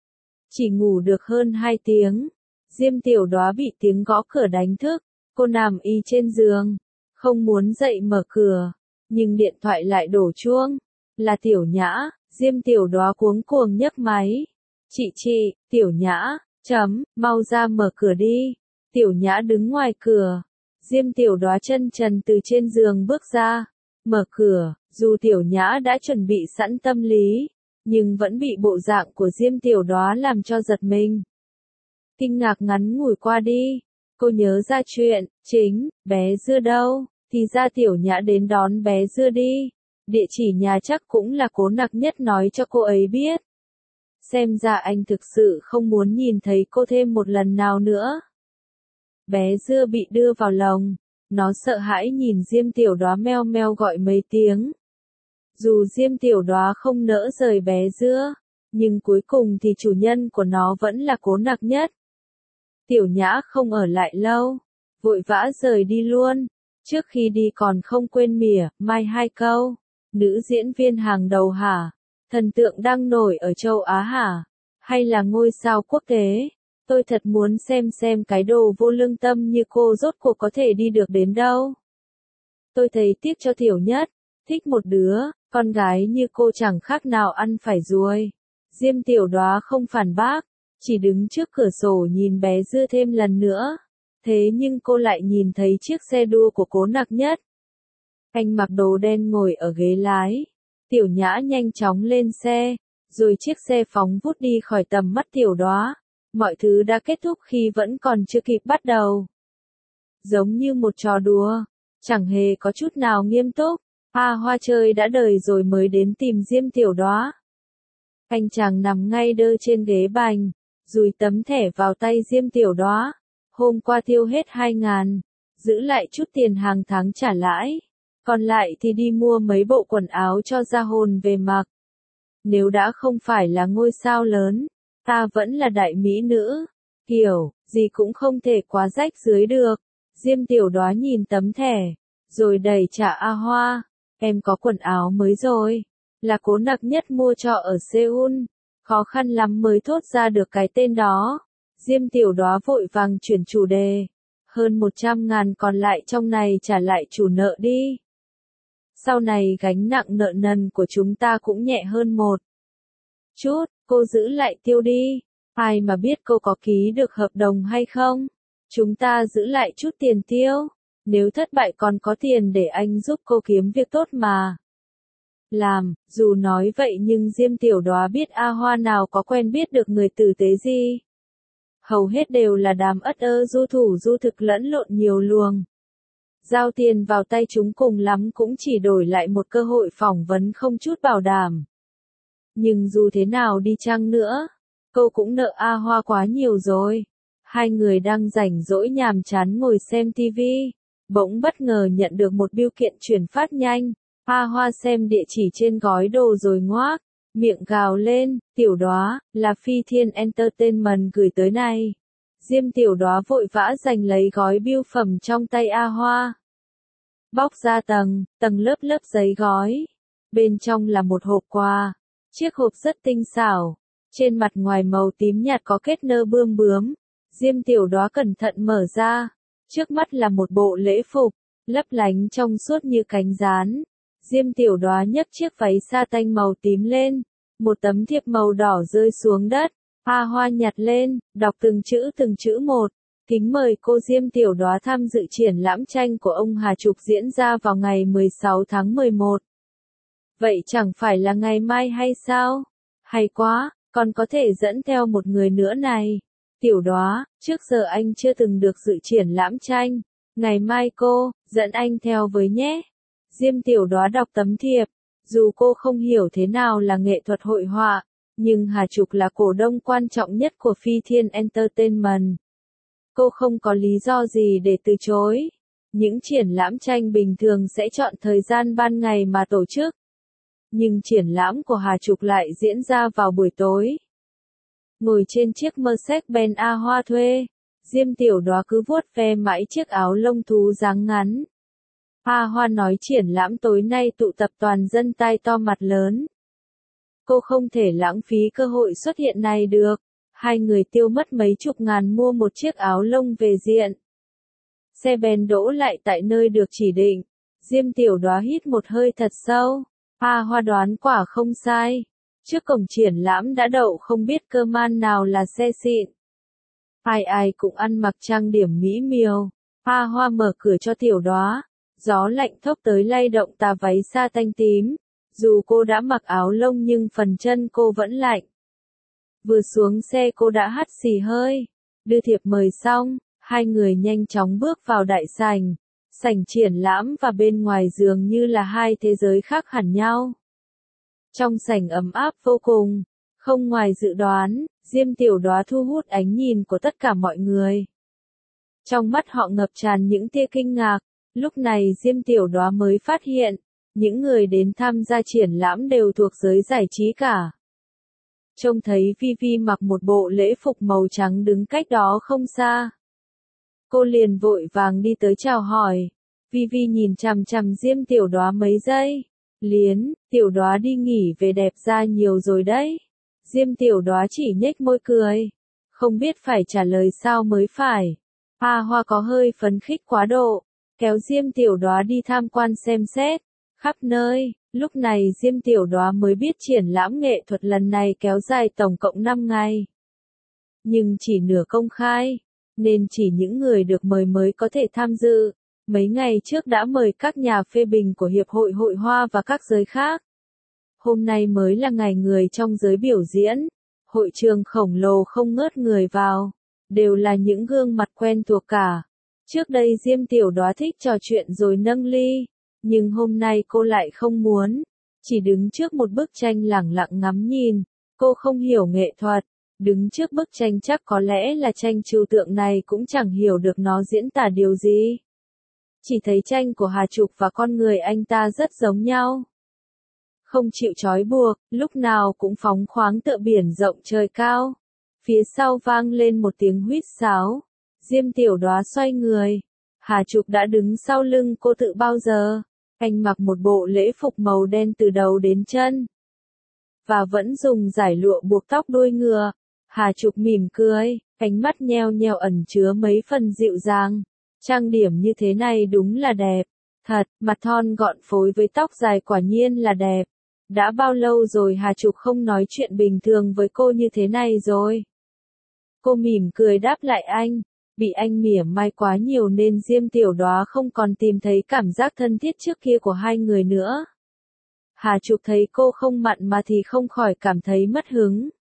Chỉ ngủ được hơn hai tiếng. Diêm Tiểu Đoá bị tiếng gõ cửa đánh thức. Cô nằm y trên giường, không muốn dậy mở cửa. Nhưng điện thoại lại đổ chuông. Là Tiểu Nhã. Diêm Tiểu Đóa cuống cuồng nhấc máy. Chị chị, Tiểu Nhã, chấm, mau ra mở cửa đi. Tiểu Nhã đứng ngoài cửa. Diêm Tiểu Đóa chân trần từ trên giường bước ra. Mở cửa, dù Tiểu Nhã đã chuẩn bị sẵn tâm lý, nhưng vẫn bị bộ dạng của Diêm Tiểu Đóa làm cho giật mình. Kinh ngạc ngắn ngủi qua đi, cô nhớ ra chuyện, chính, bé Dưa đâu, thì ra Tiểu Nhã đến đón bé Dưa đi. Địa chỉ nhà chắc cũng là Cố Nặc Nhất nói cho cô ấy biết. Xem ra anh thực sự không muốn nhìn thấy cô thêm một lần nào nữa. Bé Dưa bị đưa vào lồng, nó sợ hãi nhìn Diêm Tiểu Đóa meo meo gọi mấy tiếng. Dù Diêm Tiểu Đóa không nỡ rời bé Dưa, nhưng cuối cùng thì chủ nhân của nó vẫn là Cố Nặc Nhất. Tiểu Nhã không ở lại lâu, vội vã rời đi luôn. Trước khi đi còn không quên mỉa mai hai câu. Nữ diễn viên hàng đầu hả? Thần tượng đang nổi ở châu Á hả? Hay là ngôi sao quốc tế? Tôi thật muốn xem xem cái đồ vô lương tâm như cô rốt cuộc có thể đi được đến đâu. Tôi thấy tiếc cho Tiểu Nhất, thích một đứa, con gái như cô chẳng khác nào ăn phải ruồi. Diêm Tiểu Đóa không phản bác, chỉ đứng trước cửa sổ nhìn bé Dưa thêm lần nữa. Thế nhưng cô lại nhìn thấy chiếc xe đua của Cố Nặc Nhất. Anh mặc đồ đen ngồi ở ghế lái. Tiểu Nhã nhanh chóng lên xe, rồi chiếc xe phóng vút đi khỏi tầm mắt Tiểu Đóa. Mọi thứ đã kết thúc khi vẫn còn chưa kịp bắt đầu. Giống như một trò đùa, chẳng hề có chút nào nghiêm túc. A Hoa chơi đã đời rồi mới đến tìm Diêm Tiểu Đóa. Anh chàng nằm ngay đơ trên ghế bành, dùi tấm thẻ vào tay Diêm Tiểu Đóa. Hôm qua tiêu hết hai ngàn, giữ lại chút tiền hàng tháng trả lãi. Còn lại thì đi mua mấy bộ quần áo cho ra hồn về mặc. Nếu đã không phải là ngôi sao lớn, ta vẫn là đại mỹ nữ. Kiểu, gì cũng không thể quá rách dưới được. Diêm Tiểu Đóa nhìn tấm thẻ, rồi đẩy trả A Hoa. Em có quần áo mới rồi. Là Cố Nặc Nhất mua cho ở Seoul. Khó khăn lắm mới thốt ra được cái tên đó. Diêm Tiểu Đóa vội vàng chuyển chủ đề. Hơn một trăm ngàn còn lại trong này trả lại chủ nợ đi. Sau này gánh nặng nợ nần của chúng ta cũng nhẹ hơn một chút, cô giữ lại tiêu đi. Ai mà biết cô có ký được hợp đồng hay không? Chúng ta giữ lại chút tiền tiêu. Nếu thất bại còn có tiền để anh giúp cô kiếm việc tốt mà. Làm, dù nói vậy nhưng Diêm Tiểu Đóa biết A Hoa nào có quen biết được người tử tế gì. Hầu hết đều là đám ất ơ du thủ du thực lẫn lộn nhiều luồng. Giao tiền vào tay chúng cùng lắm cũng chỉ đổi lại một cơ hội phỏng vấn không chút bảo đảm. Nhưng dù thế nào đi chăng nữa, cô cũng nợ A Hoa quá nhiều rồi. Hai người đang rảnh rỗi nhàm chán ngồi xem tivi, bỗng bất ngờ nhận được một bưu kiện chuyển phát nhanh. A Hoa xem địa chỉ trên gói đồ rồi ngoác, miệng gào lên, Tiểu Đóa, là Phi Thiên Entertainment gửi tới này. Diêm Tiểu Đóa vội vã giành lấy gói bưu phẩm trong tay A Hoa. Bóc ra tầng, tầng lớp lớp giấy gói. Bên trong là một hộp quà. Chiếc hộp rất tinh xảo. Trên mặt ngoài màu tím nhạt có kết nơ bươm bướm. Diêm Tiểu Đóa cẩn thận mở ra. Trước mắt là một bộ lễ phục, lấp lánh trong suốt như cánh gián. Diêm Tiểu Đóa nhấc chiếc váy sa tanh màu tím lên. Một tấm thiệp màu đỏ rơi xuống đất. A Hoa nhặt lên, đọc từng chữ từng chữ một. Kính mời cô Diêm Tiểu Đóa tham dự triển lãm tranh của ông Hà Trục diễn ra vào ngày mười sáu tháng mười một. Vậy chẳng phải là ngày mai hay sao? Hay quá, còn có thể dẫn theo một người nữa này. Tiểu Đóa, trước giờ anh chưa từng được dự triển lãm tranh. Ngày mai cô, dẫn anh theo với nhé. Diêm Tiểu Đóa đọc tấm thiệp. Dù cô không hiểu thế nào là nghệ thuật hội họa, nhưng Hà Trục là cổ đông quan trọng nhất của Phi Thiên Entertainment. Cô không có lý do gì để từ chối. Những triển lãm tranh bình thường sẽ chọn thời gian ban ngày mà tổ chức. Nhưng triển lãm của Hà Trục lại diễn ra vào buổi tối. Ngồi trên chiếc Mercedes-Benz A Hoa thuê, Diêm Tiểu Đóa cứ vuốt ve mãi chiếc áo lông thú dáng ngắn. A Hoa nói triển lãm tối nay tụ tập toàn dân tai to mặt lớn. Cô không thể lãng phí cơ hội xuất hiện này được. Hai người tiêu mất mấy chục ngàn mua một chiếc áo lông về diện. Xe bèn đỗ lại tại nơi được chỉ định. Diêm Tiểu Đóa hít một hơi thật sâu. A Hoa đoán quả không sai. Trước cổng triển lãm đã đậu không biết cơ man nào là xe xịn. Ai ai cũng ăn mặc trang điểm mỹ miều. A Hoa mở cửa cho Tiểu Đóa. Gió lạnh thốc tới lay động tà váy sa tanh tím. Dù cô đã mặc áo lông nhưng phần chân cô vẫn lạnh. Vừa xuống xe cô đã hắt xì hơi. Đưa thiệp mời xong, hai người nhanh chóng bước vào đại sảnh. Sảnh triển lãm và bên ngoài dường như là hai thế giới khác hẳn nhau. Trong sảnh ấm áp vô cùng, không ngoài dự đoán, Diêm Tiểu Đóa thu hút ánh nhìn của tất cả mọi người. Trong mắt họ ngập tràn những tia kinh ngạc, lúc này Diêm Tiểu Đóa mới phát hiện, những người đến tham gia triển lãm đều thuộc giới giải trí cả. Trông thấy Vi Vi mặc một bộ lễ phục màu trắng đứng cách đó không xa. Cô liền vội vàng đi tới chào hỏi. Vi Vi nhìn chằm chằm Diêm Tiểu Đóa mấy giây. Liến, Tiểu Đóa đi nghỉ về đẹp ra nhiều rồi đấy. Diêm Tiểu Đóa chỉ nhếch môi cười. Không biết phải trả lời sao mới phải. A Hoa có hơi phấn khích quá độ. Kéo Diêm Tiểu Đóa đi tham quan xem xét. Khắp nơi, lúc này Diêm Tiểu Đóa mới biết triển lãm nghệ thuật lần này kéo dài tổng cộng năm ngày. Nhưng chỉ nửa công khai, nên chỉ những người được mời mới có thể tham dự. Mấy ngày trước đã mời các nhà phê bình của Hiệp hội Hội Hoa và các giới khác. Hôm nay mới là ngày người trong giới biểu diễn. Hội trường khổng lồ không ngớt người vào. Đều là những gương mặt quen thuộc cả. Trước đây Diêm Tiểu Đóa thích trò chuyện rồi nâng ly. Nhưng hôm nay cô lại không muốn. Chỉ đứng trước một bức tranh lẳng lặng ngắm nhìn. Cô không hiểu nghệ thuật. Đứng trước bức tranh chắc có lẽ là tranh trừu tượng này cũng chẳng hiểu được nó diễn tả điều gì. Chỉ thấy tranh của Hà Trục và con người anh ta rất giống nhau. Không chịu trói buộc, lúc nào cũng phóng khoáng tựa biển rộng trời cao. Phía sau vang lên một tiếng huýt sáo. Diêm Tiểu Đóa xoay người. Hà Trục đã đứng sau lưng cô tự bao giờ. Anh mặc một bộ lễ phục màu đen từ đầu đến chân. Và vẫn dùng dải lụa buộc tóc đuôi ngựa. Hà Trục mỉm cười, ánh mắt nheo nheo ẩn chứa mấy phần dịu dàng. Trang điểm như thế này đúng là đẹp. Thật, mặt thon gọn phối với tóc dài quả nhiên là đẹp. Đã bao lâu rồi Hà Trục không nói chuyện bình thường với cô như thế này rồi? Cô mỉm cười đáp lại anh. Bị anh mỉa mai quá nhiều nên Diêm Tiểu Đóa không còn tìm thấy cảm giác thân thiết trước kia của hai người nữa. Hà Trục thấy cô không mặn mà thì không khỏi cảm thấy mất hứng.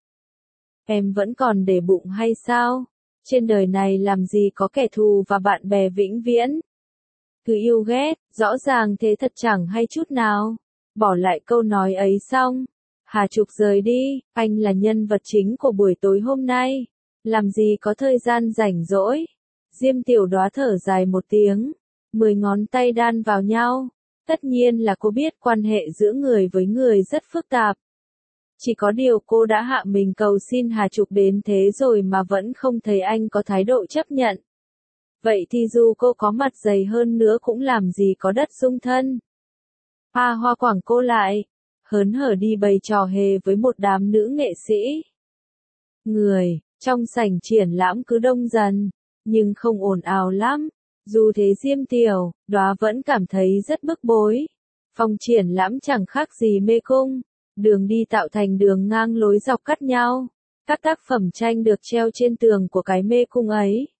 Em vẫn còn để bụng hay sao? Trên đời này làm gì có kẻ thù và bạn bè vĩnh viễn. Cứ yêu ghét, rõ ràng thế thật chẳng hay chút nào. Bỏ lại câu nói ấy xong. Hà Trục rời đi, anh là nhân vật chính của buổi tối hôm nay. Làm gì có thời gian rảnh rỗi. Diêm Tiểu Đóa thở dài một tiếng. Mười ngón tay đan vào nhau. Tất nhiên là cô biết quan hệ giữa người với người rất phức tạp. Chỉ có điều cô đã hạ mình cầu xin Hà Trục đến thế rồi mà vẫn không thấy anh có thái độ chấp nhận. Vậy thì dù cô có mặt dày hơn nữa cũng làm gì có đất dung thân. A Hoa quẳng cô lại. Hớn hở đi bày trò hề với một đám nữ nghệ sĩ. Người, trong sảnh triển lãm cứ đông dần. Nhưng không ồn ào lắm. Dù thế Diêm Tiểu Đóa vẫn cảm thấy rất bức bối. Phòng triển lãm chẳng khác gì mê cung. Đường đi tạo thành đường ngang lối dọc cắt nhau. Các tác phẩm tranh được treo trên tường của cái mê cung ấy.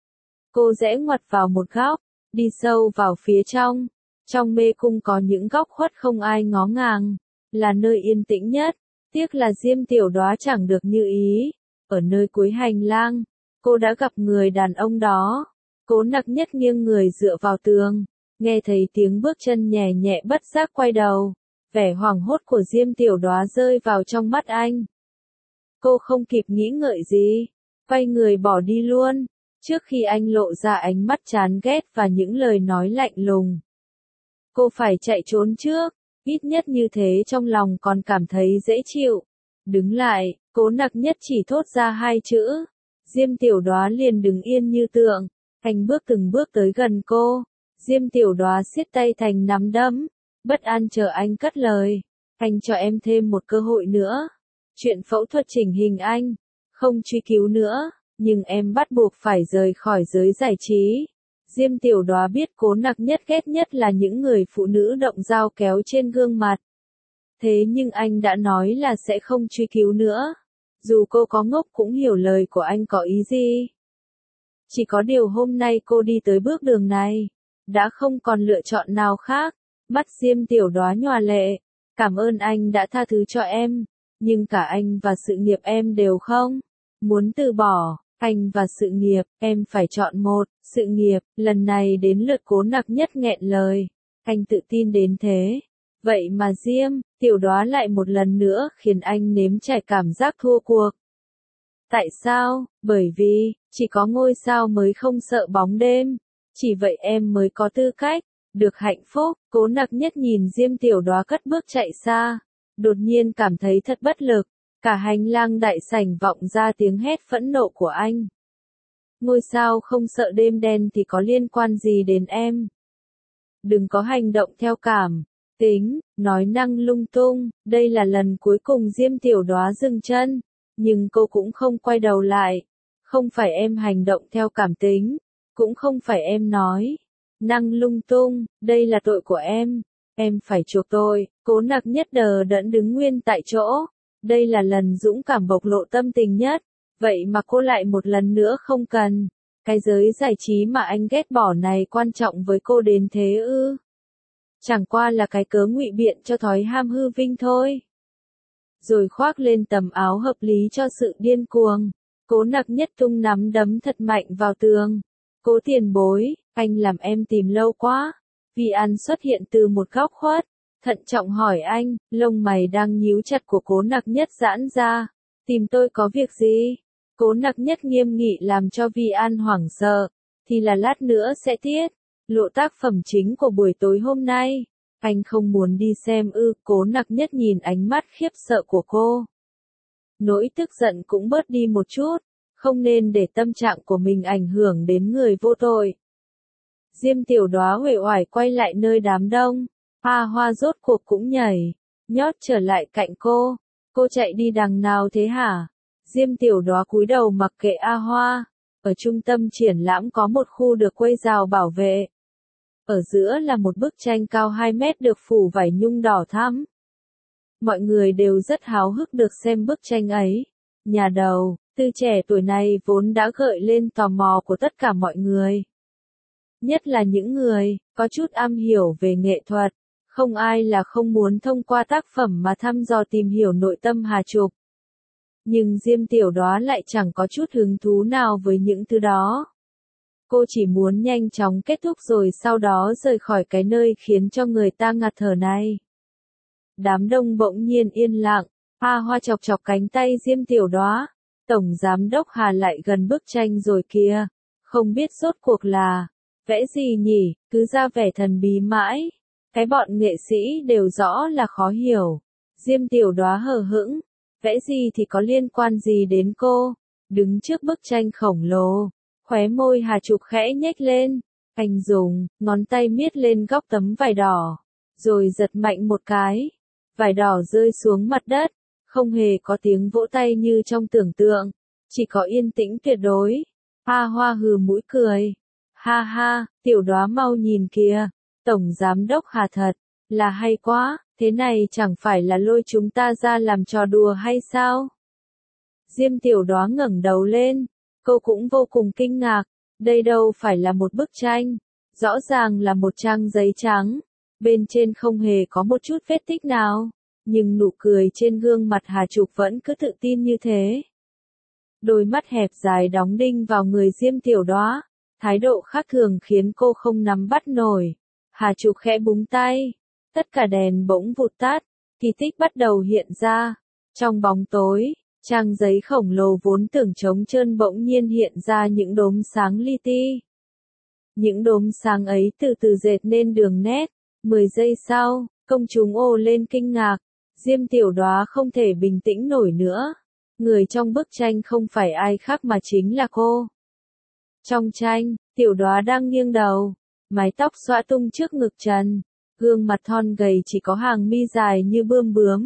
Cô rẽ ngoặt vào một góc, đi sâu vào phía trong. Trong mê cung có những góc khuất không ai ngó ngàng, là nơi yên tĩnh nhất. Tiếc là Diêm Tiểu Đóa chẳng được như ý. Ở nơi cuối hành lang, cô đã gặp người đàn ông đó. Cố nặc nhất nghiêng người dựa vào tường, nghe thấy tiếng bước chân nhẹ nhẹ bất giác quay đầu. Vẻ hoảng hốt của Diêm Tiểu Đóa rơi vào trong mắt anh. Cô không kịp nghĩ ngợi gì, quay người bỏ đi luôn, trước khi anh lộ ra ánh mắt chán ghét và những lời nói lạnh lùng. Cô phải chạy trốn trước, ít nhất như thế trong lòng còn cảm thấy dễ chịu. Đứng lại, Cố nặc nhất chỉ thốt ra hai chữ. Diêm Tiểu Đóa liền đứng yên như tượng, anh bước từng bước tới gần cô. Diêm Tiểu Đóa siết tay thành nắm đấm, bất an chờ anh cất lời. Anh cho em thêm một cơ hội nữa. Chuyện phẫu thuật chỉnh hình anh, không truy cứu nữa, nhưng em bắt buộc phải rời khỏi giới giải trí. Diêm Tiểu Đóa biết Cố nặc nhất ghét nhất là những người phụ nữ động dao kéo trên gương mặt. Thế nhưng anh đã nói là sẽ không truy cứu nữa. Dù cô có ngốc cũng hiểu lời của anh có ý gì. Chỉ có điều hôm nay cô đi tới bước đường này, đã không còn lựa chọn nào khác. Mắt Diêm Tiểu Đoá nhòa lệ. Cảm ơn anh đã tha thứ cho em, nhưng cả anh và sự nghiệp em đều không muốn từ bỏ. Anh và sự nghiệp, em phải chọn một. Sự nghiệp, lần này đến lượt Cố Nặc Nhất nghẹn lời. Anh tự tin đến thế. Vậy mà Diêm Tiểu Đoá lại một lần nữa khiến anh nếm trải cảm giác thua cuộc. Tại sao? Bởi vì, chỉ có ngôi sao mới không sợ bóng đêm. Chỉ vậy em mới có tư cách được hạnh phúc. Cố Nặc Nhất nhìn Diêm Tiểu Đoá cất bước chạy xa. Đột nhiên cảm thấy thật bất lực. Cả hành lang đại sảnh vọng ra tiếng hét phẫn nộ của anh. Ngôi sao không sợ đêm đen thì có liên quan gì đến em? Đừng có hành động theo cảm tính, nói năng lung tung. Đây là lần cuối cùng Diêm Tiểu Đoá dừng chân, nhưng cô cũng không quay đầu lại. Không phải em hành động theo cảm tính, cũng không phải em nói năng lung tung, đây là tội của em. Em phải chuộc tội. Cố Nặc Nhất đờ đẫn đứng nguyên tại chỗ. Đây là lần dũng cảm bộc lộ tâm tình nhất. Vậy mà cô lại một lần nữa không cần. Cái giới giải trí mà anh ghét bỏ này quan trọng với cô đến thế ư? Chẳng qua là cái cớ ngụy biện cho thói ham hư vinh thôi. Rồi khoác lên tầm áo hợp lý cho sự điên cuồng. Cố Nặc Nhất tung nắm đấm thật mạnh vào tường. Cố tiền bối, anh làm em tìm lâu quá. Vi An xuất hiện từ một góc khuất. Thận trọng hỏi anh, lông mày đang nhíu chặt của Cố Nặc Nhất giãn ra. Tìm tôi có việc gì? Cố Nặc Nhất nghiêm nghị làm cho Vi An hoảng sợ. Thì là lát nữa sẽ tiết lộ tác phẩm chính của buổi tối hôm nay. Anh không muốn đi xem ư? Cố Nặc Nhất nhìn ánh mắt khiếp sợ của cô. Nỗi tức giận cũng bớt đi một chút. Không nên để tâm trạng của mình ảnh hưởng đến người vô tội. Diêm Tiểu Đoá uể oải quay lại nơi đám đông. A Hoa rốt cuộc cũng nhảy nhót trở lại cạnh cô. Cô chạy đi đằng nào thế hả? Diêm Tiểu Đoá cúi đầu mặc kệ A Hoa. Ở trung tâm triển lãm có một khu được quây rào bảo vệ. Ở giữa là một bức tranh cao hai mét được phủ vải nhung đỏ thắm. Mọi người đều rất háo hức được xem bức tranh ấy. Nhà đầu tư trẻ tuổi này vốn đã gợi lên tò mò của tất cả mọi người. Nhất là những người có chút am hiểu về nghệ thuật. Không ai là không muốn thông qua tác phẩm mà thăm dò tìm hiểu nội tâm Hà Trục. Nhưng Diêm Tiểu Đoá lại chẳng có chút hứng thú nào với những thứ đó. Cô chỉ muốn nhanh chóng kết thúc rồi sau đó rời khỏi cái nơi khiến cho người ta ngạt thở này. Đám đông bỗng nhiên yên lặng. A Hoa chọc chọc cánh tay Diêm Tiểu Đoá. Tổng giám đốc Hà lại gần bức tranh rồi kìa. Không biết rốt cuộc là vẽ gì nhỉ, cứ ra vẻ thần bí mãi. Cái bọn nghệ sĩ đều rõ là khó hiểu. Diêm Tiểu Đoá hờ hững. Vẽ gì thì có liên quan gì đến cô? Đứng trước bức tranh khổng lồ. Khóe môi Hà Trục khẽ nhếch lên. Anh dùng ngón tay miết lên góc tấm vải đỏ. Rồi giật mạnh một cái. Vải đỏ rơi xuống mặt đất. Không hề có tiếng vỗ tay như trong tưởng tượng. Chỉ có yên tĩnh tuyệt đối. A Hoa hừ mũi cười. Ha ha, Tiểu Đoá mau nhìn kìa. Tổng giám đốc Hà thật là hay quá. Thế này chẳng phải là lôi chúng ta ra làm trò đùa hay sao? Diêm Tiểu Đoá ngẩng đầu lên. Cô cũng vô cùng kinh ngạc. Đây đâu phải là một bức tranh. Rõ ràng là một trang giấy trắng. Bên trên không hề có một chút vết tích nào. Nhưng nụ cười trên gương mặt Hà Trục vẫn cứ tự tin như thế. Đôi mắt hẹp dài đóng đinh vào người Diêm Tiểu Đoá. Thái độ khác thường khiến cô không nắm bắt nổi. Hà Trục khẽ búng tay. Tất cả đèn bỗng vụt tắt. Kỳ tích bắt đầu hiện ra. Trong bóng tối, trang giấy khổng lồ vốn tưởng trống trơn bỗng nhiên hiện ra những đốm sáng li ti. Những đốm sáng ấy từ từ dệt nên đường nét. Mười giây sau, công chúng ồ lên kinh ngạc. Diêm Tiểu Đoá không thể bình tĩnh nổi nữa. Người trong bức tranh không phải ai khác mà chính là cô. Trong tranh, Tiểu Đoá đang nghiêng đầu. Mái tóc xõa tung trước ngực trần. Gương mặt thon gầy chỉ có hàng mi dài như bươm bướm.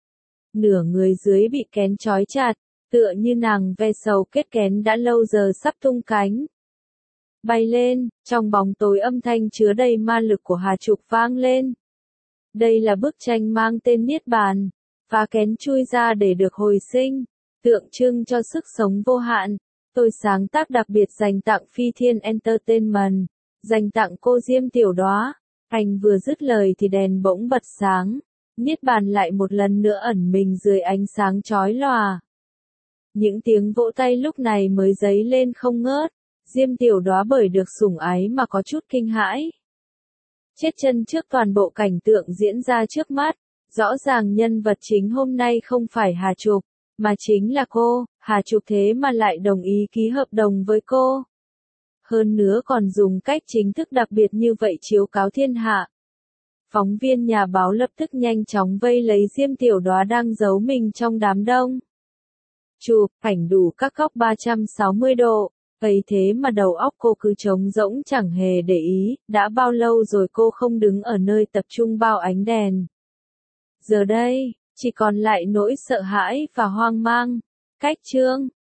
Nửa người dưới bị kén trói chặt, tựa như nàng ve sầu kết kén đã lâu giờ sắp tung cánh. Bay lên, trong bóng tối âm thanh chứa đầy ma lực của Hà Trục vang lên. Đây là bức tranh mang tên Niết Bàn, phá kén chui ra để được hồi sinh, tượng trưng cho sức sống vô hạn. Tôi sáng tác đặc biệt dành tặng Phi Thiên Entertainment, dành tặng cô Diêm Tiểu Đóa. Anh vừa dứt lời thì đèn bỗng bật sáng, Niết Bàn lại một lần nữa ẩn mình dưới ánh sáng chói lòa. Những tiếng vỗ tay lúc này mới dấy lên không ngớt, Diêm Tiểu Đóa bởi được sủng ái mà có chút kinh hãi. Chết chân trước toàn bộ cảnh tượng diễn ra trước mắt, rõ ràng nhân vật chính hôm nay không phải Hà Trục, mà chính là cô. Hà Trục thế mà lại đồng ý ký hợp đồng với cô. Hơn nữa còn dùng cách chính thức đặc biệt như vậy chiếu cáo thiên hạ. Phóng viên nhà báo lập tức nhanh chóng vây lấy Diêm Tiểu Đóa đang giấu mình trong đám đông. Chụp ảnh đủ các góc ba trăm sáu mươi độ, ấy thế mà đầu óc cô cứ trống rỗng chẳng hề để ý, đã bao lâu rồi cô không đứng ở nơi tập trung bao ánh đèn. Giờ đây, chỉ còn lại nỗi sợ hãi và hoang mang. Cách chương